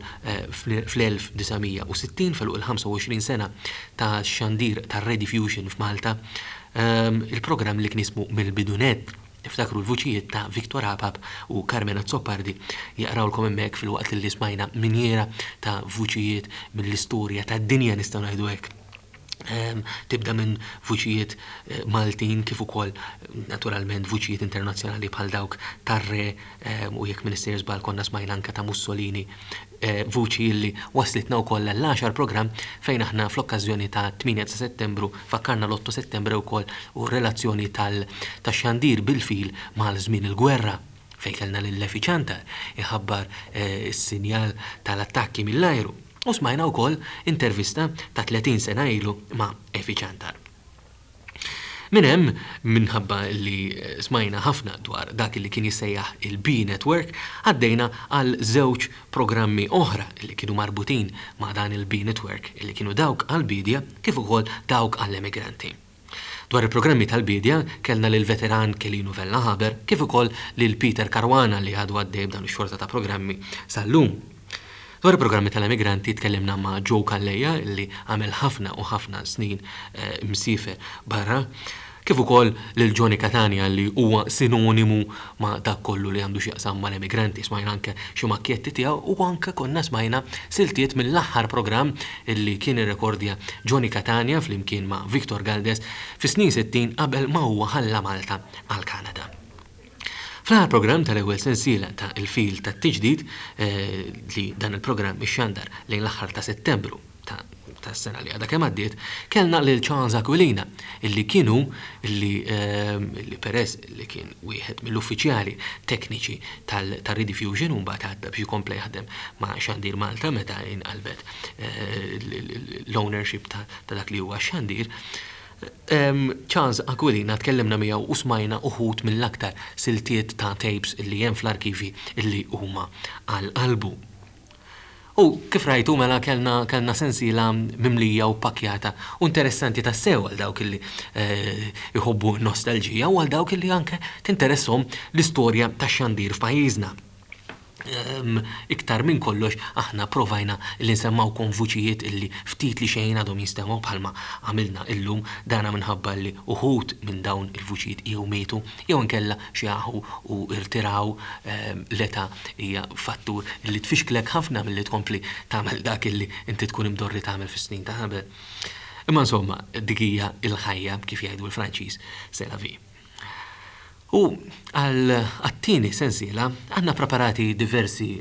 fl-1960 fil il-25 sena ta' xandir ta' Rediffusion f'Malta, il-program li kien ismu Mill-Bidunet. Tiftakru l-vuċijiet ta' Viktor Apap u Carmena Zoppardi jaqrawlkom hemmhekk fil-waqt li smajna minjera ta' vuċijiet mill-istorja tad-dinja nistgħu ngħidu hekk. Tibda minn vuċijiet Maltin kif ukoll naturalment vuċijiet internazzjonali bħal dawk tar-re u jekk Minister żball konna smajna anke ta' Mussolini, vuċi li waslitna wkoll l-10 programm fejn aħna fl-okkażjoni ta' 8 ta' Settembru fakkarna l-8 Settembru wkoll u relazzjoni tax-xandir bil-fil mal-żmien il-gwerra fejn kellna lill-Lefi Ċantar iħabbar is-sinjal tal-attakki mill-ajru. U smajna wkoll intervista ta' 30 sena ilu ma' Efi Ċantar. Min hemm minħabba li smajna ħafna dwar dak li kien jissejjaħ il-B Network, għaddejna għal żewġ programmi oħra li kienu marbutin ma' dan il-B Network li kienu dawk għal-bidja kif ukoll dawk għall-emigranti. Dwar il-programmi tal-bidja kellna lil veteran Kelinu Vella Haber kif ukoll lil Peter Karwana li għadu għaddej b'dan ix-xorta ta' programmi sal-lum. Dwar il-programmi tal-emigranti tkellimna ma' Joe Kalleja li għamel ħafna u ħafna snin msifer barra, kif ukoll lil Johnny Catania li huwa sinonimu ma' dak kollu li għandu x'jaqsam mal-emigranti. Smajna anke xi makkjetti tiegħu u anke konna smajna siltiet mill-aħħar programm li kien irrekordja Johnny Catania flimkien ma' Victor Galdes fis-snin 60 qabel ma huwa ħalla Malta għal-Kanada. Fl-ħar program tal-ewwel sensiela ta' il-fil ta' tiġdid li dan il-programm ix-xandar lejn l-aħħar ta' Settembru ta' sena li għadha kemm għaddiet, kellna lil Charles Aquilina illi peress li kien wieħed mill-uffiċjali tekniċi tal-Rediffusion u mbagħad għadda biex jkompli jaħdem ma' Xandir Malta meta inqalbet l-ownership ta' dak li huwa xandir. Charles Aquilina tkellimna miegħu u smajna uħud mill-aktar siltiet ta' tapes illi hemm fl-arkivi illi huma għal-qalbu. U kif rajtu mela kellna sensiela mimlija u pakjata u interessanti tas-sew għal dawk illi jħobbu nostalġija u għal dawk illi anke tinteresshom l-istorja tax-xandir f'pajjiżna. Iktar minn kollox aħna provajna li nsemmaw vuċijiet illi ftit li xejn għadhom jistemaw bħalma għamilna illum dana minħabba li uħud minn dawn il-vuċijiet jew mietu jew inkella xjaħu u irtiraw l-età hija fattur illi tfixklek ħafna milli tkompli tagħmel dak illi inti tkun imdorri tagħmel fis-snin ta' qabel. Imma insomma dik hija l-ħajja kif jgħidu l-Franċiż c'est la vie. U għal-attini sensiela għanna preparati diversi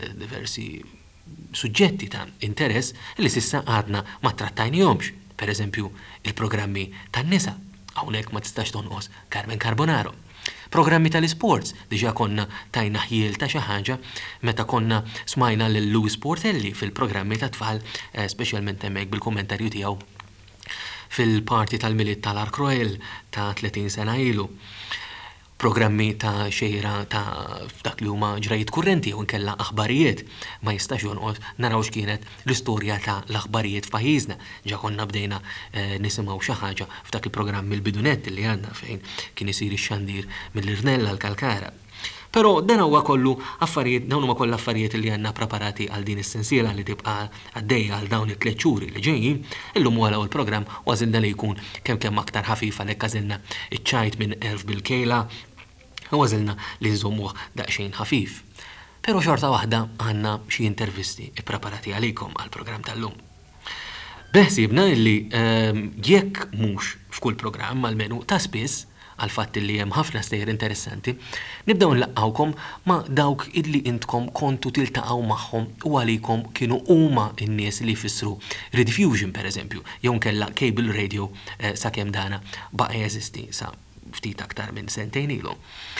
suġġetti ta' interess li sissa għadna ma trattajnijomx, per eżempju il-programmi tan-nisa, hawnhekk ma tistax tonqos Carmen Carbonaro. Programmi tal-sports, diġa konna tajna ħjiel ta' xi ħaġa meta konna smajna lil Louis Portelli fil-programmi ta' tfal, speċjalment hemmhekk bil-kummentarju tiegħu fil-parti tal-miliet tal-Ark Royal ta' 30 sena ilu. Programmi ta' xejra ta' dak li huma ġrajiet kurrenti u nkella aħbarijiet ma jistax jonqos naraw x'kienet l-istorja ta' l-aħbarijiet f'pajjiżna. Ġa konna bdejna nisimgħu xi ħaġa f'dak il-programm il-bidunet li għandna fejn kien isir ix-xandir mill-Irnella l-Kalkara. Però dan huwa kollu affarijiet, dawn huma kollha affarijiet li għandna preparati għal din is-sensiela li tibqa' għaddejja għal dawn it-tliet xhuri li ġejjin. Illum wara l-programm għażilna li jkun kemm aktar ħafif għalhekk għażilna iċ-ċajt minn erf bil-kejla u għażilna li nżommuh daqsxejn ħafif. Però xorta waħda għandna xi intervisti ippreparati għalikom għall-programm tal-lum. Beħsibna li jekk mhux f'kull programm għalmenu ta' spiss għal fatt li hemm ħafna stejjer interessanti, nibdew nlaqgħukom ma' dawk illi intkom kontu tiltaqgħu magħhom u għalikom kienu huma n-nies li jfissru Rediffusion pereżempju, jew nkella Cable Radio sakemm dana baqa' jeżisti sa ftit aktar minn sentejn ilu.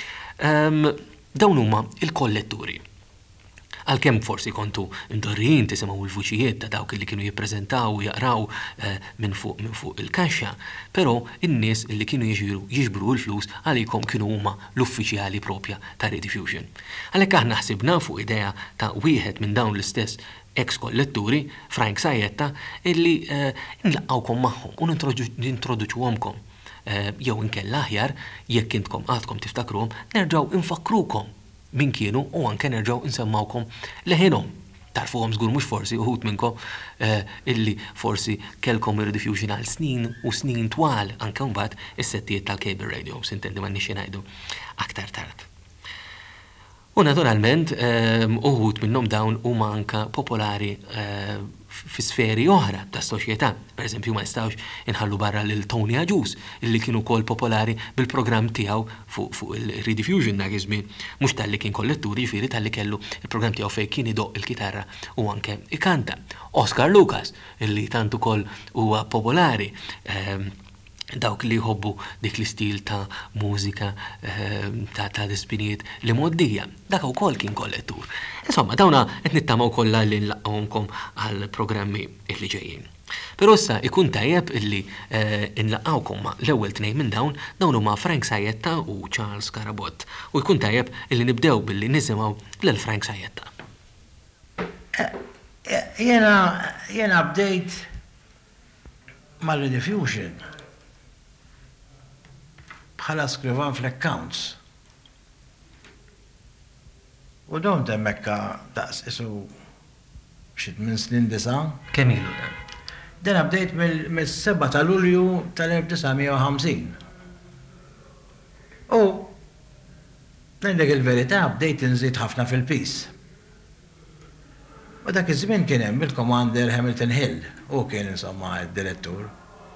Dawn huma il-kolletturi. Għalkemm forsi kontu indorrijin tisimgħu l-vuċijiet ta' dawk li kienu jippreżentaw u jaqraw minn fuq il-kaxxa, però in-nies li kienu jiġbru l-flus għalikom kienu huma l-uffiċjali propja ta' Rediffusion. Għalhekk aħna ħsibna fuq idea ta' wieħed minn dawn l-istess ex-kolletturi, Frank Sajetta, illi nlaqgħukom magħhom u nintroduċuhomkom. Jew inkella aħjar jekk intkom għadkom tiftakruhom nerġgħu infakrukom min kienu u anke nerġgħu insemmawkom leħinhom. Tarfuhom żgur mhux forsi uħud minnkom illi forsi kellkom Rediffusion għal snin u snin twal anke mbagħad is-settijiet tal-Cable Radio, s'intendi ma nixi ngħidu aktar tard. U naturalment uħud minnhom dawn huma anke popolari fi sferi oħra ta' soċjetà. Pereżempju ma nistgħux inħallu barra lil Tony Aġus illi kienu wkoll popolari bil-programm tiegħu fuq il-Rediffusion dak iż-żmien, mhux tal-li kien kolletturi jiġifieri tal-li kellu il-programm tiegħu fejn kien idoq il-kitarra u anke ikanta. Oscar Lucas illi tant ukoll huwa popolari dawk li jħobbu dik l-istil ta' mużika ta' dispinijiet li moddija. Dak ukoll kien kollettur. Insomma, dawna qed nittamaw kollha li nlaqgħuhom għal programmi li ġejjin. Però issa ikun tajjeb illi nlaqgħukom ma' l-ewwel tnejn minn dawn huma Frank Sajetta u Charles Karabott. U jkun tajjeb illi nibdew billi nisimgħu lil Frank Sajetta. Jiena bdejt mal-Rediffusion bħala skrivan fl-accounts. U dom temmekka daqs isu xit minn snin disa. Kemm ilu dan? Dan bdejt mill-7 ta' Lulju tal-1950. U nendek il-verità bdejt inżid ħafna fil-pis. U dak iż-żmien kien hemm il-Commander Hamilton Hill, u kien insomma id-direttur.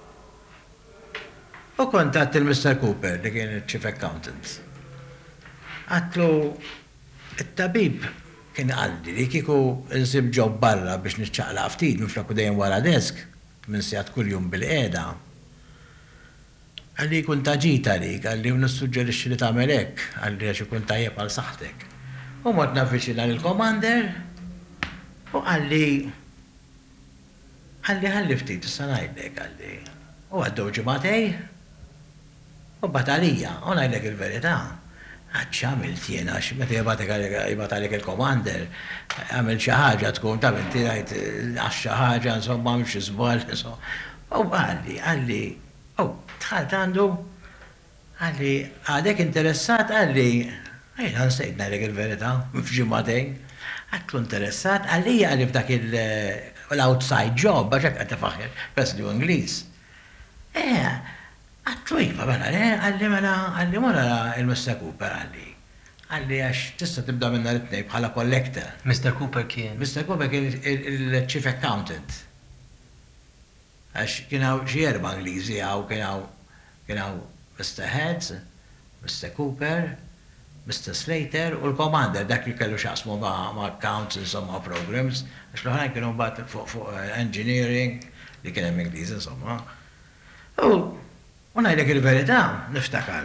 U kontatt il-Mr. Cooper li kien il-Chief Accountant. Għatlu, il-tabib kien għaldi li kiku nsib ġob barra biex nċaqla ftit minn flakku dejjem wara desk minn sijat kull-jum bil-qeda. Għalli kun taġita li, għalli nissuġġerixxi li tagħmel hekk, għalli għax ikun tajjeb għal saħtek. U mort navviċina lill-Commander u għalli ftit issa ngħidlek għalli. U għaddew ġimagħtej u batalija, u ngħidlek il-verità. Għadx għamilt jiena, meta jibat għalek il-Commander, għamil xi ħaġa tkun ta' inti ngħid għax xi ħaġa insomma mhux żball. U għalli, tħalt għandu, għalli għadek interessat għalli, għajna nsejt ngħidlek il-verità, f'ġimagħtejn. Għatlu interessat għalli għalli f'dak l-outside job, għax għed tifaħħer Presley u Ingliż. Għatlu jiva bħala, għalli mora il-Mr. Cooper għalli għax tista tibda minna l-tnej bħala collector. Mr. Cooper kien? Mr. Cooper kien il-Chief Accountant. Għax kienaw xie erba' Ingliżi kienaw Mr. Heads, Mr. Cooper, Mr. Slater u l-Commander, dak li kellu xasmu ma' accounts insomma programs, għax l-ħana kienu bat fuq engineering li kien hemm Ingliż insomma. U ngħidlek il-verità, niftakar.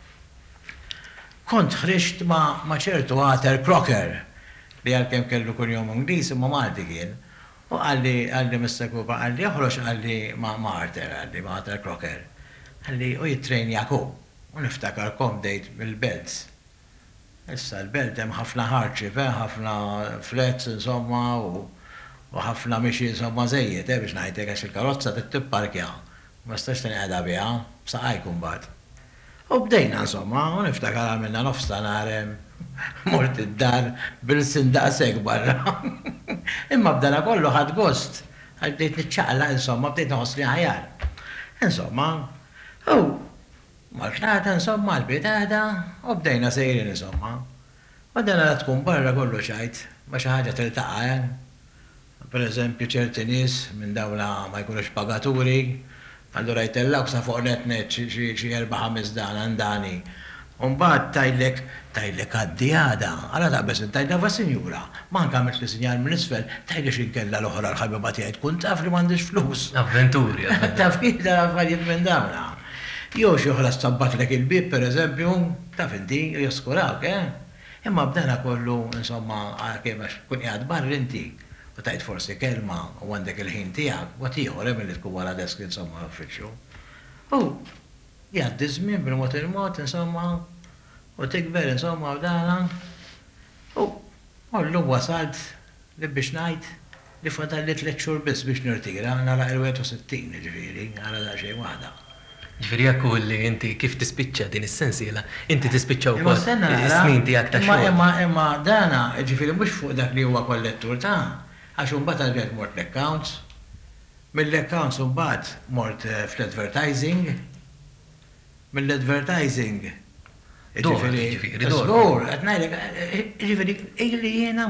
Kont ħriġt ma' ċertu Arthur Crocker li għalkemm kellu kull jum Ingliż imma Malti kien. U għalli Mr. Cooper, għalli joħroġ għalli ma' Arthur Crocker. Għalli u jittrejnjaku. U niftakar dejt mill-belts. Issa l-belt hemm ħafna hardship, ħafna flats insomma u ħafna mixi insomma żejjed biex ngħidlek għax il-karozza titparkja. Ma stax tinqeda biha, saqajkum bad. U bdejna insomma, u niftakar għamilna nofsta narem mort id-dar bil-sindaqsek barra. Imma bdana kollu ħad gost, għal bdejt nitċaqla insomma, bdejt nħossni ħajar. Insomma, u mal-tlata insomma, l-bidada, u bdejna sejrin insomma. U dana la tkun barra kollu xajt, ma xi ħaġa tiltaqa' per eżempju ċerti nies minn dawla ma jkunux pagaturi, allura jtellawk sa fuq netnet xi 4-5 dan għandani. Umbagħad tajlek għaddijada, għala taqbes tajlek va sinjura, manka għamilt li sinjar minn isfel, tajlek xinkella l-oħra l-ħabiba tiegħi tkun taf li m'għandix flus. Avventuri. Taf kif da affarijiet minn dawna. Jew xi oħra stabbatlek il-bib pereżempju, taf inti joskurawk, Imma bdana kollu insomma kemm għax kun qiegħed barra inti. U tajt forsi kelma u għandek il-ħin tiegħek, u tieħor li tkun wara desk insomma uffiċċju. U jgħaddi żmien bil-mod il-mod insomma, u tikber insomma b'dana. U kollu wasalt li biex ngħid li fadalli 3 xhur biss biex nirtira nara 61 ġifieri, għara daqsxejn waħda. Ġifieri jekk li inti kif tispiċċa din is-sensiela, inti tispiċċa wkoll is-snin tiegħek ta' xogħol. Imma dana ġifieri mhux fuq dak li huwa kollettur ta' għax imbagħad għalbek mort l-accounts, mill-accounts imbagħad mort fl-advertising, mill-advertising ġifieri dor, qed ngħidlek ġifieri ili jiena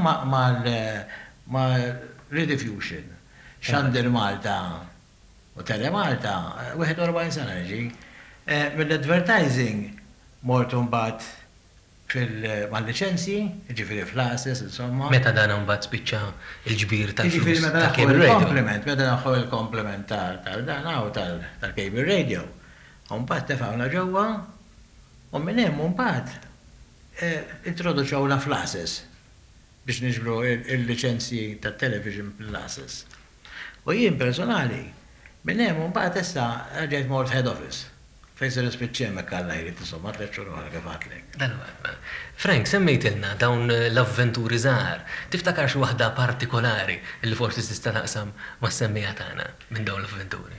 ma' Rediffusion, Xandir Malta u Tele Malta, 41 sena ġi. Mill-advertising mort imbagħad mal-licenzji, ġifieri fl-access, insomma. Meta dan imbagħad spiċċa l-ġbir tal-flus ta' Cable Radio. Meta naħħu il-komplement tal-dan u tal-Cable Radio. U mbagħad tefgħuna ġewwa u minn hemm mbagħad introduċewna fl-access biex niġbru il-licenzji tat-television fl-access. U jien personali minn hemm mbagħad issa ġejt mort head office. Fejn spiċċemek għalla jrid insomma tleċċur oħra kif għatlek. Frank, semmejtilna dawn l-avventuri żgħar. Tiftakar xi waħda partikolari li forsi tista' taqsam mas-semmija tagħna minn dawn l-avventuri?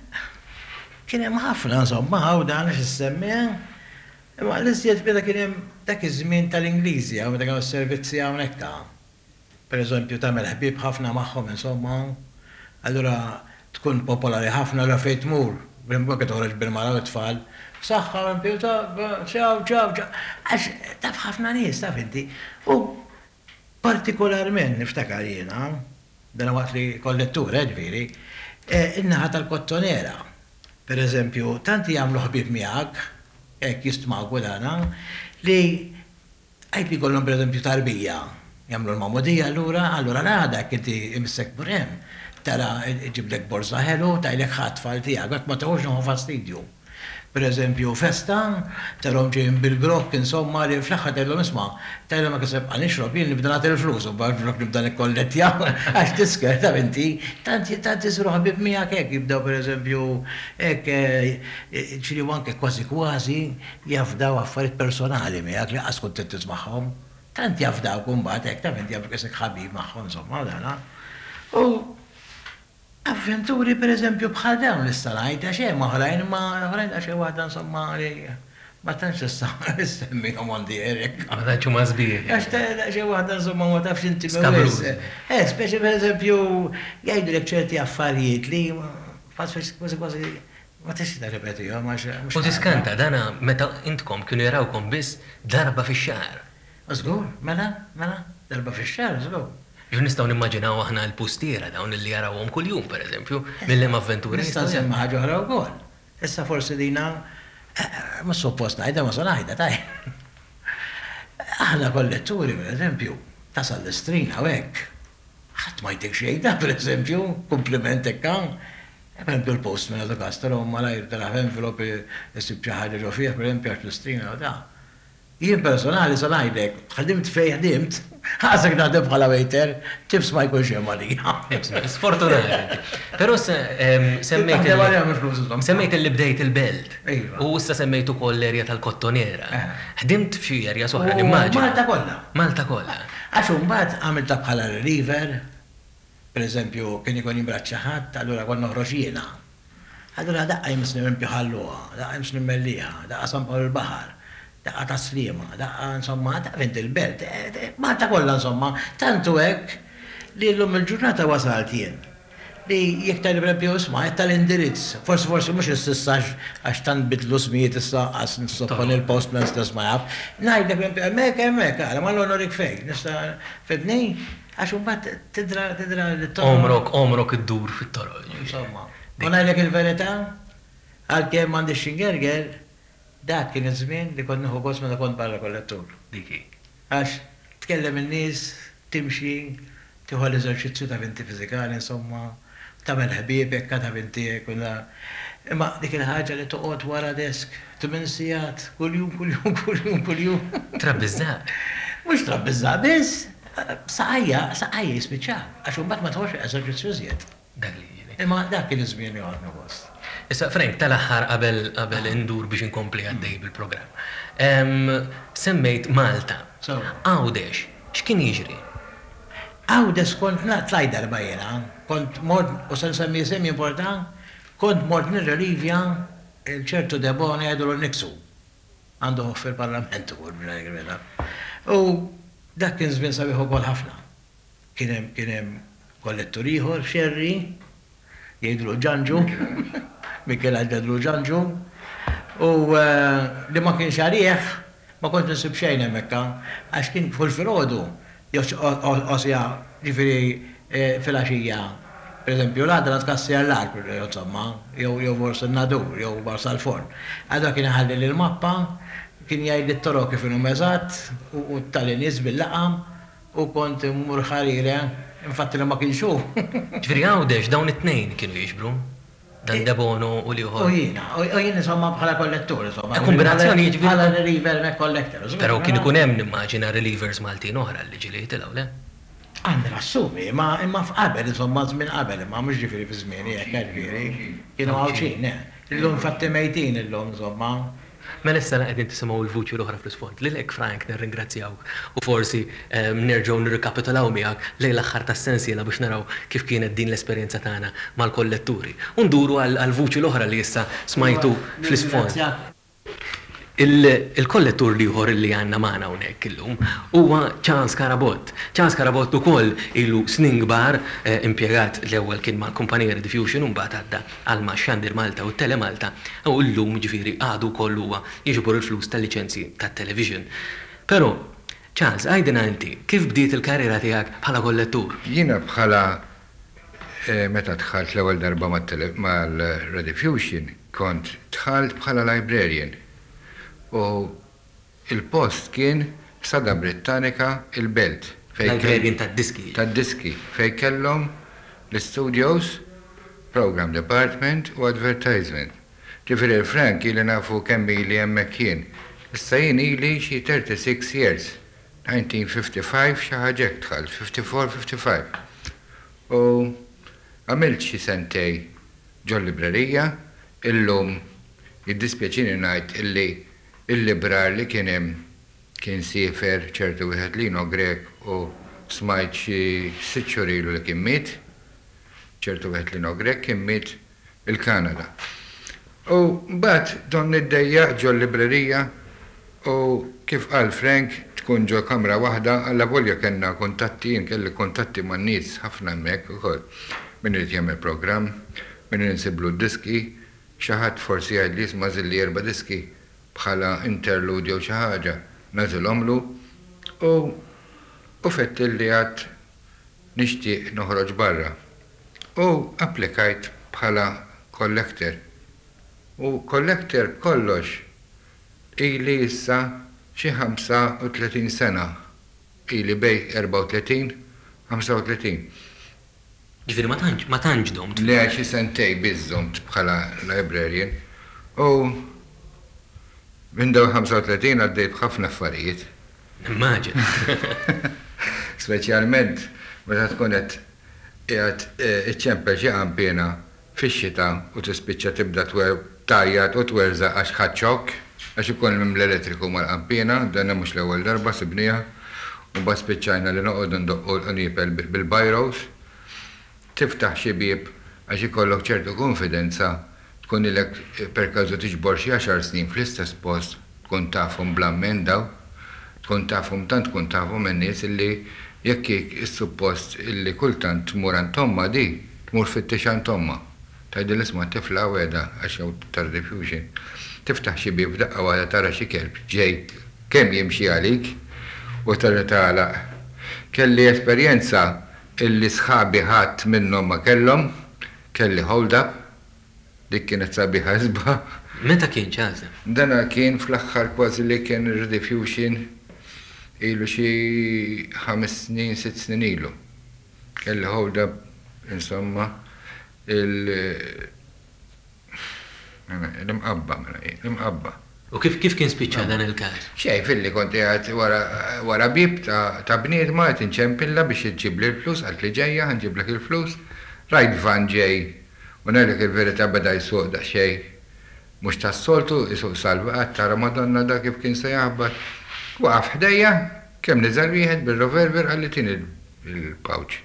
Kien hemm ħafna insomma u dan xi semmija. Imma l-iżjed beda kien hemm dak iż-żmien tal-Ingliżi hawn meta kienu s-servizzi hawnhekk. Pereżempju tagħmel ħbieb ħafna magħhom insomma. Allura tkun popolari ħafna la fejn tmur. B'imbuket uħroġ bil-mara u t-tfal, saħħa mpiuta, ċaw, għax taf ħafna nies, taf inti. U partikolarment niftakar jiena, dana waqt li kollettur, ġifieri, in-naħa tal-kottonera. Per eżempju, tanti jagħmlu ħbieb miegħek, hekk jistmgħu dana, li għajt li kollhom per eżempju tarbija, jagħmlu l-mamudija allura għada jekk inti imissek burem. Tara ġiblek borza ħelu, tajlek ħatfall tijak, għak ma taħuġ naħu fastidju. Per eżempju, festa, tarom ġejn bil-grok, insomma, li fl-axħa tajlom isma, tajlom ma kaseb għanixrob, jien nibda nagħti il-flus, u barflok nibda nikkollettja, għax tisker, ta' inti, tanti sruħ bib miegħek hekk, jibdaw per eżempju, hekk ċili anke kważi jafdaw affarijiet personali miegħek li qas kont tismagħhom. Tanti jafdaw kumbat hekk, ta' inti jafdawk isek ħabib magħhom, insomma, dana. Avventuri per eżempju bħal dawn l-istalajt, għaxe maħrajn ma ħrajn għaxe waħda insomma li ma tantx issemmi għomondi Erik. Ma tantx ma zbieħ. Għaxe waħda insomma ma tafx inti mewis. Speċi per eżempju jgħidu lek ċerti affarijiet li kważi ma tix tarrepeti jom għax. U tiskanta dana meta intkom kienu jarawkom biss darba fix-xahar. Żgur, mela, darba fix-xahar, żgur. Nistaw nimmaġinaw aħna l-pustiera dawn li jarawhom kuljum pereżempju mill-hemm avventuri. Nista' semma ħaġa oħra wkoll. Issa forsi dina ma suppost ngħidha ma se ngħidha taj. Aħna kolletturi pereżempju tasal l-istrina u hekk. Ħadd ma jtik xejn pereżempju, kumpliment hekk Għem bil-postman għadu kastar, u malajr tal-għaf envelope jessib ċaħġa ġo fieħ, per esempio, għax l-strina u da. Jien personali sanajdek, ħadimt fej ħadimt, ħasek naħdem bħala waiter, ċips ma jkunx jemmali. Sfortunati. Pero semmejt li bdejt il-belt. U issa semmejt ukoll l-erja tal-kottonera. Ħdimt fi erja soħra l-immaġi. Malta kollha. Malta kollha. Għax mbagħad għamilta bħala river, per eżempju, kien ikun jimbraċċa ħadd, allura konna noħroġ jiena. Allura daqqa jimsni rimpju ħalluha, daqqa jimsni melliha, daqqa sampaw il-baħar. Daqqa ta' slima, daqqa insomma, daqqa vint il-belt, Malta kollha insomma, tantu hekk li l-lum il-ġurnata wasalt jien. Li jek tal-brebbi usma, tal-indirizz, forsi mux istessa għax tan bitlu smijiet issa għas nistoppon il-postman stess ma jaf, najdek brebbi, emmek, għala ma l-onorik fej, nista fedni, għax unbat tidra l-toro. Omrok id-dur fit-toro. Insomma, najdek il-verita, għal-kem mandi xingerger, dak kien iż-żmien li kont nieħu gost meta kont barra kollettur. Diki. Għax tkellem in-nies, timxi, tieħu l-eżerċizzju ta' vinti fiżikali, insomma, tagħmel ħbieb hekk ta' vinti hekk imma dik il-ħaġa li toqgħod wara desk, 8 sigħat, kuljum. Trabbiżżaq. Mhux trabbiżżaq biss, saqajja jispiċċaw, għax imbagħad ma tħoġx eżerċizzju żjed. Dak li imma dak kien iż-żmien li għandna gost. Issa, Frank, tal-aħħar qabel indur biex inkompli għaddej bil-programm. Semmejt Malta. Għawdex, x'kien jiġri? Għawdex kont tlaj darba jena, kont mort, u semmi important, kont mort nirrelivja il-ċertu Deboni għedu l-niksu. Għandu fil-parlamentu għol minna jgħrida. U dak kien żmien sabiħu kol ħafna. Kienem kollettur ieħor xerri, jgħidlu ġanġu, Mikel għadġadlu ġanġu, u li ma kien xarieħ, ma kont nisib xejn hemmhekk, għax kien fil-filgħodu, osja ġifieri fil-għaxija, per eżempju l-għadra tkassija l-ark, insomma, jew borsa n-nadur, jew borsa l-forn. Għadha kien ħalli l-mappa, kien jgħid it-toroq kif inhom eżatt, u tal-nies bil-laqam, u kont mmur ħarire, infatti li ma kienx hu. Ġifieri Għawdex dawn it-tnejn kienu jiġbru? Dan Debono u li uħor. U jien insomma bħala kollettur, insomma. Kombinazzjoni jiġifieri. Bħala reliever me collector. Però kien ikun hemm nimmaġina relievers Maltin oħra li ġili tilgħu le? Għandi nassumi, imma f'qabel, insomma, żmien qabel, imma mhux ġifieri fi żmieni hekk ġifieri. Kienu għawċin, illum fatti mejtin illum, insomma. Mela issa qegħdin tisimgħu l-vuċi l-oħra fl-isfond. Lilek Frank nirringrazzjawk u forsi nerġgħu nirrikapitulaw miegħek lejn l-aħħar tas-sensiela biex naraw kif kienet din l-esperjenza tagħna mal-kolletturi. U nduru għall-vuċi l-oħra li issa smajtu fl-isfond. Il-kollettur liħor li għanna maħna unek illum huwa Charles Karabott. Charles Karabott ukoll ilu snin kbar impjegat l-ewwel kien mal-kumpanija Rediffusion u mbagħad għadda għal Xandir Malta u Tele Malta u llum ġifieri għadu wkoll huwa jiġbor il-flus tal-liċenzji tat-television. Però Charles, għajdina inti, kif bdiet il-karriera tiegħek bħala kollettur? Jiena bħala meta dħalt l-ewwel darba mal-Rediffusion kont dħalt bħala librarian. U il-post kien Sada Britannica il-Belt. Librarian tad-diski. Tad-diski. Fej kellhom l-studios, program department u advertisement. Ġifieri Frank ili nafu kemm ili hemmhekk kien. Issa jien ili xi 36 years. 1955 xi ħaġa dħalt, 54-55. U għamilt xi sentej ġol-librerija, illum jiddispjaċini ngħid illi il-librar li kien sifer ċertu wieħed Lino Grek u smajt xi 6 xhur ilu li kien miet, ċertu wieħed Lino Grek kien miet il-Kanada. U mbagħad don niddejjaq ġo l-librerija u kif qal Frank tkun ġo kamra waħda alla volja kellna kuntatti, jien kelli kuntatti man nies ħafna hemmhekk ukoll. Min irid jagħmel programm, min insiblu d-diski, xi ħadd forsi jgħid li jisma' żilli 4 diski bħala interludio xi ħaġa nażilhomlu u fettilli għad nixtieq noħroġ barra. U applikajt bħala collector. U collector kollox ili issa xi 35 sena. Ili bej 34, 35. Ġifieri ma tantx domt. Le xi sentej biżżomt bħala librarian. U minn daw 35 għaddejt b'ħafna affarijiet. Immaġin. Speċjalment meta tkun qed iċċempel xi qampina fix-xita u tispiċċa tibda tajjat u twerżaq għax ħadd għax ikun l-elettriku mal-qampina, danna mhux l-ewwel darba sibniha, u bas spiċċajna li noqogħdu ndoqqu l-qnipel bil-bajros, tiftaħ xi bieb għax ikollok ċertu konfidenza, tkun ilek per każu tiġbor xi 10 snin fl-istess post, tkun tafhom bl-ammendaw, tkun tafhom tant tkun tafhom in-nies illi jekk is-suppost illi kultant tmur għand tomma di, tmur fit-tix għand tomma. Tgħidil isma' tifla weda għax hawn tar-refusion. Tiftaħ xi bieb daqqa wara tara xi kelb ġej kemm jimxi għalik u tara tagħlaq. Kelli esperjenza illi sħabi ħadd minnhom ma kellhom, kelli hold up, dik kienet sabiħa isba'. Meta kien ċaża? Dana kien fl-aħħar kważi li kien rediffusion ilu xi 5 snin, 6 snin ilu. Kelli hold up, insomma, l-imqabba, l-imqabba. U kif kien spiċċa dan il-każ? Xej, filli konti għad wara bib ta' bniedma għad inċempilla biex iġibli l-flus, għalt li ġejja, għanġiblek il-flus, rajt van ġej, u ngħidlek il-verità beda jsuq da' xej. Mux ta' s-soltu, jisuq salva għad tara Madonna da kif kien se jaħbar. Waqaf ħdejja, kemm niżal wieħed bil-revolver għalli tin il-pawċ.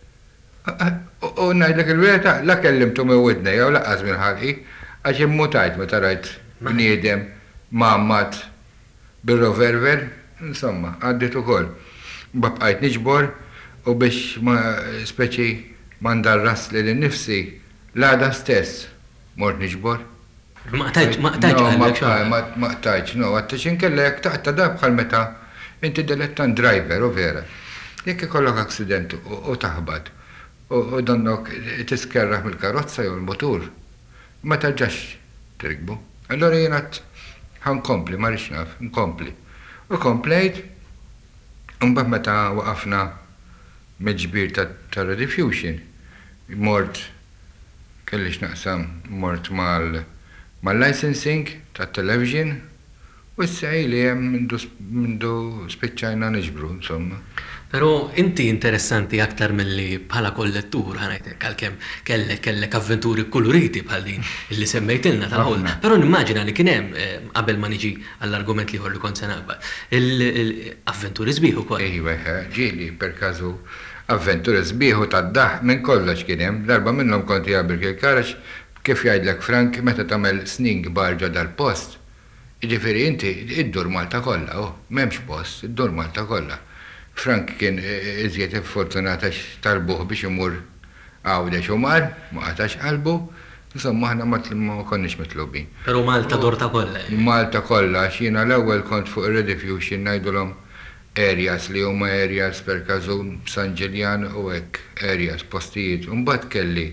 U ngħidlek il-verità, la kellimtu me widnejja u laqqas minn ħalqi, għax immutajt meta rajt bniedem mammat bil-revolver, insomma, għaddit ukoll. Babqajt niġbor u biex speċi ma ndarras li l-nifsi l-għada stess mort niġbor. Ma qtajċ no, għattax inkella jek taqta da bħal meta inti dilettant driver u vera. Jekk ikollok aksident u taħbad u donnok tiskerraħ mill-karozza jew il-motur, ma tarġax tirkbu. Allora jenat ħankompli, ma rix naf, nkompli. U komplejt, mbagħad meta waqafna meġbir ta' rediffusion, mort kellix naqsam mort mal-licensing ta' television u s-sej li jem mindu spiċċajna niġbru, insomma. Pero inti interessanti aktar mill-li bħala kollettur, ħanajtek, għal-kem kellek avventuri koloriti bħal din illi semmejtilna ta' għolna. Pero nimmaġina li kienem, qabel ma niġi għall-argument li għollu kont senaqba, avventuri sbiħu kol. Ejwe, ġili, per kazu, avventuri sbiħu ta' daħ minn kollox kienem, darba minnom konti għabir kil-karax, kif jgħidlek Frank, meta tamel snin gbar ġodda l-post, ġifiri inti id-dur Malta kolla, memx post, id-dur Malta kolla. Frank kien iżjed fortunata talbuħ biex imur għawdex u mar, ma għatax qalbu, insomma ħna ma konniex mitlubin. Pero Malta dorta kolla. Malta kolla, xina l-ewwel kont fuq rediffusion ngħidulhom areas li huma areas per każu San Ġiljan u hekk areas postijiet. Mbagħad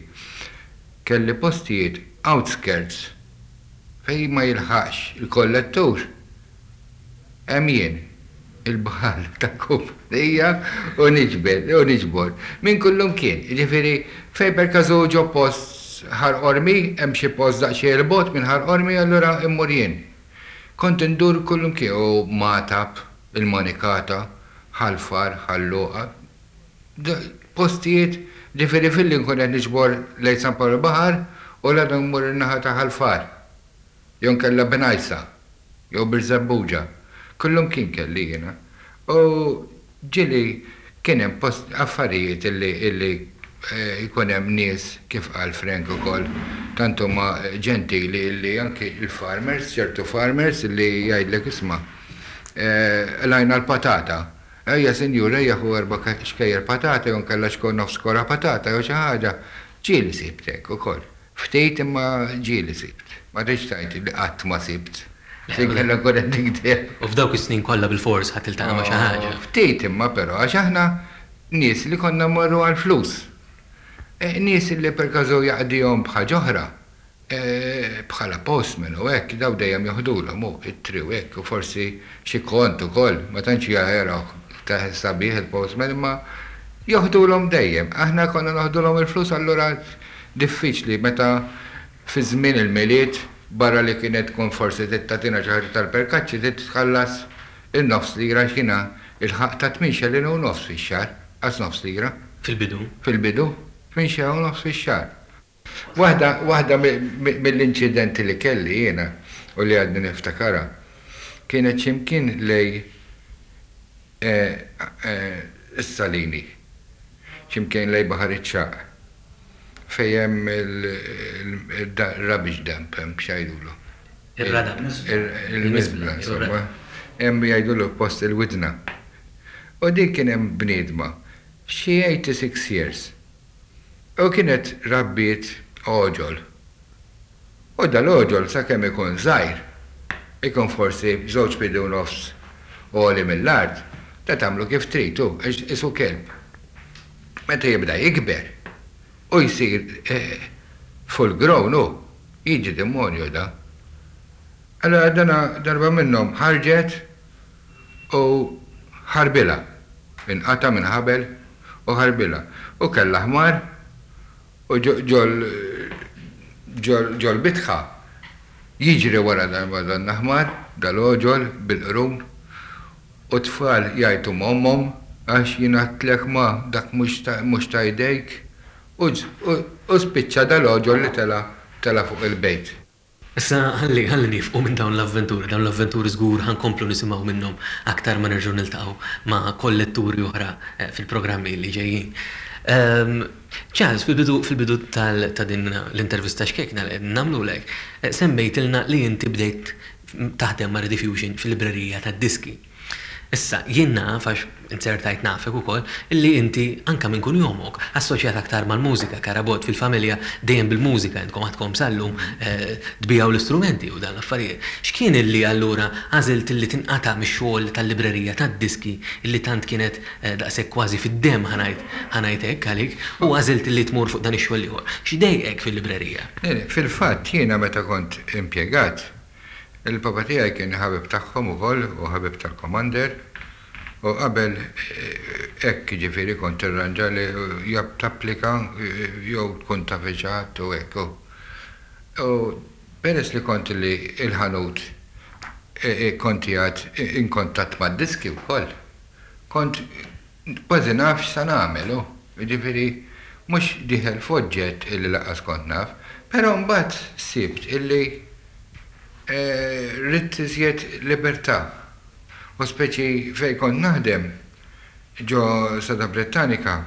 kelli postijiet outskirts fej ma jilħaqx il-kollettur. Hemm jien il-bħal ta' kumdija u niġbor. Min kullum kien, ġifiri, fej per kazu ġo post ħar ormi, hemm xi post daqsxejn il-bot minn ħar ormi, allura immur jien. Kont indur kullum kien u Matab, il-Monikata, ħalfar, ħalluqa. Postijiet, ġifiri fil-li nkun qed niġbor lejn San Paolo Baħar u l-għadhom mmur in-naħa ta' ħalfar. Jon kella Benajsa, jew Birzabbuġa. Kullum kien kelli jena. U ġili kienem post affarijiet illi jkunem nies kif għal Frank ukoll. Tantu ma ġentili illi anki il-farmers, ċertu farmers illi jgħidlek isma. Lajna l-patata. Ejja senjura jahu 4 xkejjer patata, jon kalla xkon nofskora patata, jew xi ħaġa. Ġili sibtek ukoll. Ftejt imma ġili sibt. Ma rridx tajt li qatt ma sibt. Sinkella kolla digdeb. U f'dawk is-snin kollha bil-fors ħatiltaqa' ma' xi ħaġa. Ftit imma però għax aħna nies li konna morru għall-flus. Nies li per każu jaqdihom bħaġa oħra bħala postman u hekk daw dejjem jaħdulhom it-tri u hekk u forsi xi kont ukoll ma tantx jaħerok ta' sabiħ il-postman imma joħdulhom dejjem. Aħna konna noħdulhom il-flus allura diffiċli meta fi żmien il-miliet barra li kienet tkun forsi tittatina ċaħri tal-perkaċċi titħallas il-nofs lira x'kiena il-ħaq ta' 8 xellin u nofs fix-xahar, għas nofs lira. Fil-bidu? Fil-bidu, 8 xellin u nofs fix-xahar. Waħda mill-inċidenti li kelli jiena u li għadni niftakara kienet ximkien lej is-Salini, ximkien lej Baħar iċ-Ċaq, fejjem il-rubbish dump, bxajdulu. Il-radab. Il-mizbla, insomma. Hemm jgħidulu post il-widna. U dik kien hemm bniedma, xi 86 years. U kienet rabbiet oġol. U dal-oġol sakemm ikun żgħir, ikun forsi żewġ bidu nofs u għoli mill-art, ta' tagħmlu kif tridu, isu kelb. Meta jibda jikber, u jsir full grown u jiġi demonju da. Allora dana darba minnhom ħarġet u ħarbila. Inqata minn ħabel u ħarbila. U kellha ħmar u ġol bitħa. Jiġri wara dan ħmar, dal-oġol bil-qrun u tfal jgħajtu mommom għax jinatlek ma dak mux ta' jdejk u spiċċa dal-oġol li tela fuq il-bejt. Issa ħalli nifqu minn dawn l-avventuri żgur ħankomplu nisimgħu minnhom aktar ma nerġgħu niltaqgħu ma' kolletturi oħra fil-programmi li ġejjin. Charles, fil-bidu ta' din l-intervista x'kekna nagħmlulek, semmejtilna li inti bdejt taħdem ma' Rediffusion fil-librerija tad-diski. Issa, jien naf, għax insertajt nafek ukoll, illi inti anka minn kun jomok assoċjat aktar mal-mużika, karabot fil-familja dejjem bil-mużika, intkom għadkom sallum tbijaw l-istrumenti u dan l-affarijiet. X'kien illi allura għażilt illi tinqata' mix-xogħol tal-librerija tad-diski illi tant kienet daqshekk kważi fid-dem ħanajt hekk għalik u għażilt illi tmur fuq dan ix-xogħol ieħor. X'dejqek fil-librerija? Fil-fatt jiena meta kont impjegat, il-papa tiegħi kien ħabib tagħhom ukoll u ħabib tal-Commander u qabel hekk jiġifieri kont irranġa li jab tapplika jew tkun ta' feġat u hekk. U peress li kont li il-ħanut kont jgħid in kontatt mad-diski wkoll. Kont kważi naf x'sa nagħmel, jiġifieri mhux diħel f'oġġett illi laqqas kont naf, però mbagħad sibt illi rrid iżjed libertà. U speċi fejn kont naħdem ġo Sada Britannika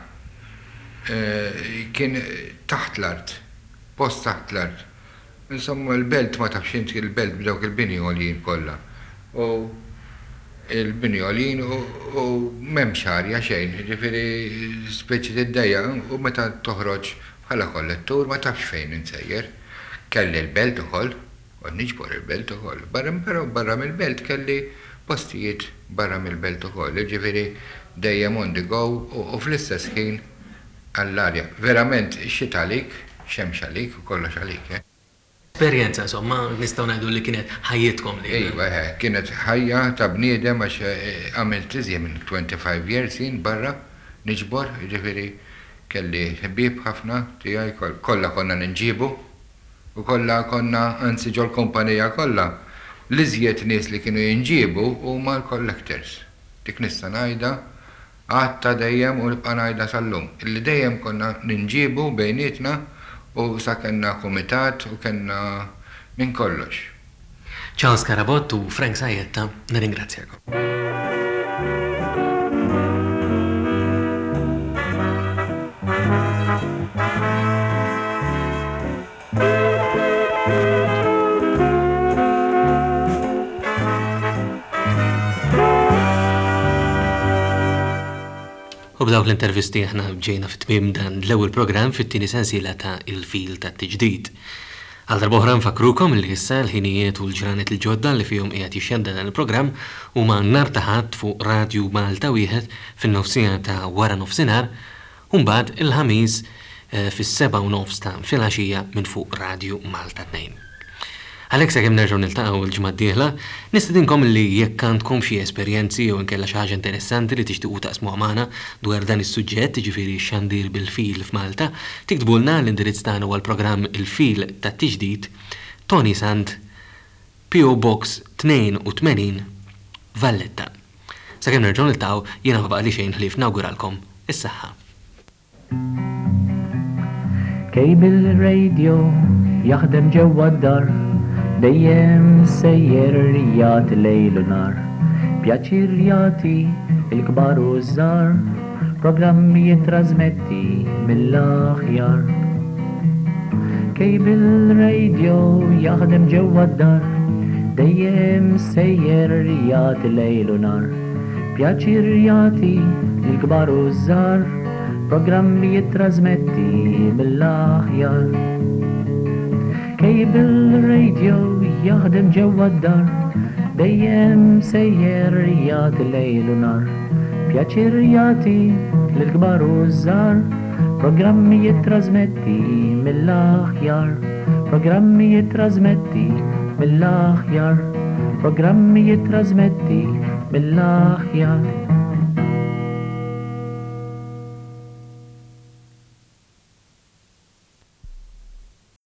kien taħt l-art, post taħt l-art. Insomma l-belt ma tafx inti l-belt b'dawk il-bini għolin kollha. U il-bini għolin u m'hemmx arja xejn, ġifieri speċi tiddejja u meta toħroġ bħala kollettur ma tafx fejn insejjer. Kelli l-belt ukoll. U niġbor il-belt ukoll. Però barra mill-belt kelli postijiet barra mill-belt ukoll. Ġifieri dejjem on the go u fl-istess ħin għall-arja. Verament xita għalik, xemx għalik u kollox għalik. Esperjenza, insomma, nistgħu ngħidu li kienet ħajjitkom li. Ejwa, kienet ħajja ta' bniedem għax għamilt iżjed minn 25 years jien barra niġbor, ġifieri kelli ħbieb ħafna tiegħi kollha konna ninġibu. U kollha konna anzi ġol kompanija kollha l-iżjed nies li kienu jinġiebu huma l-collectors. Dik nista' ngħidha għadta dejjem u nibqa' ngħidha sal-lum. Illi dejjem konna ninġiebu bejnietna u sa kellna kumitat u kellna minn kollox. Charles Karabot u Frank Sajetta, nirringrazzjakom. U b'dawk l-intervisti aħna ġejna fit-tmiem dan l-ewwel programm fit-tieni sensiela ta' il-fil tat-tiġdid. Għal darbohra nfakrukom li issa l-ħinijiet u l-ġranet il-ġodda li fihom qiegħed jixxedda dan il-programm huma nhar ta' Ħadd fuq Radju Malta wieħed fin-nofsija ta' wara nofsinhar u mbagħad il-ħamis fis-7:09 ta' filgħaxija minn fuq Radju Malta 2. Għalhekk sakemm nerġgħu niltaqgħu l-ġimgħa d-dieħla, nistedinkom li jekk għandkom xi esperjenzi jew inkella xi ħaġa interessanti li tixtiequ taqsmu magħna dwar dan is-suġġett, jiġifieri xandir bil-fil f'Malta, tiktbulna l-indirizz tagħna huwa l-programm Il-Fil tat-Tiġdid, Tony Sand, PO Box 82, Valletta. Sakemm nerġgħu niltaqgħu jiena ma baqali xejn ħlief nawguralkom is-saħħa. Kejbil radio jaħdem ġewwa d-dar, dejjem sejjer jagħti lejl u nar. Pjaċir jagħti il-kbar u żgħar, programmi jittrażmetti mill-aħjar. Kejbil radio jaħdem ġewwa d-dar, dejjem sejjer jagħti lejl u nar. Pjaċir jagħti il-kbar u żgħar, programmi jittrażmetti mill-aħjar. Kejbil radio jaħdem ġewwa d-dar, dejjem sejjer jagħti lejl u nar. Pjaċir jagħti lill-kbar u żgħar, programmi jittrażmetti mill-aħjar. Programmi jittrażmetti mill-aħjar. Programmi jittrażmetti mill-aħjar.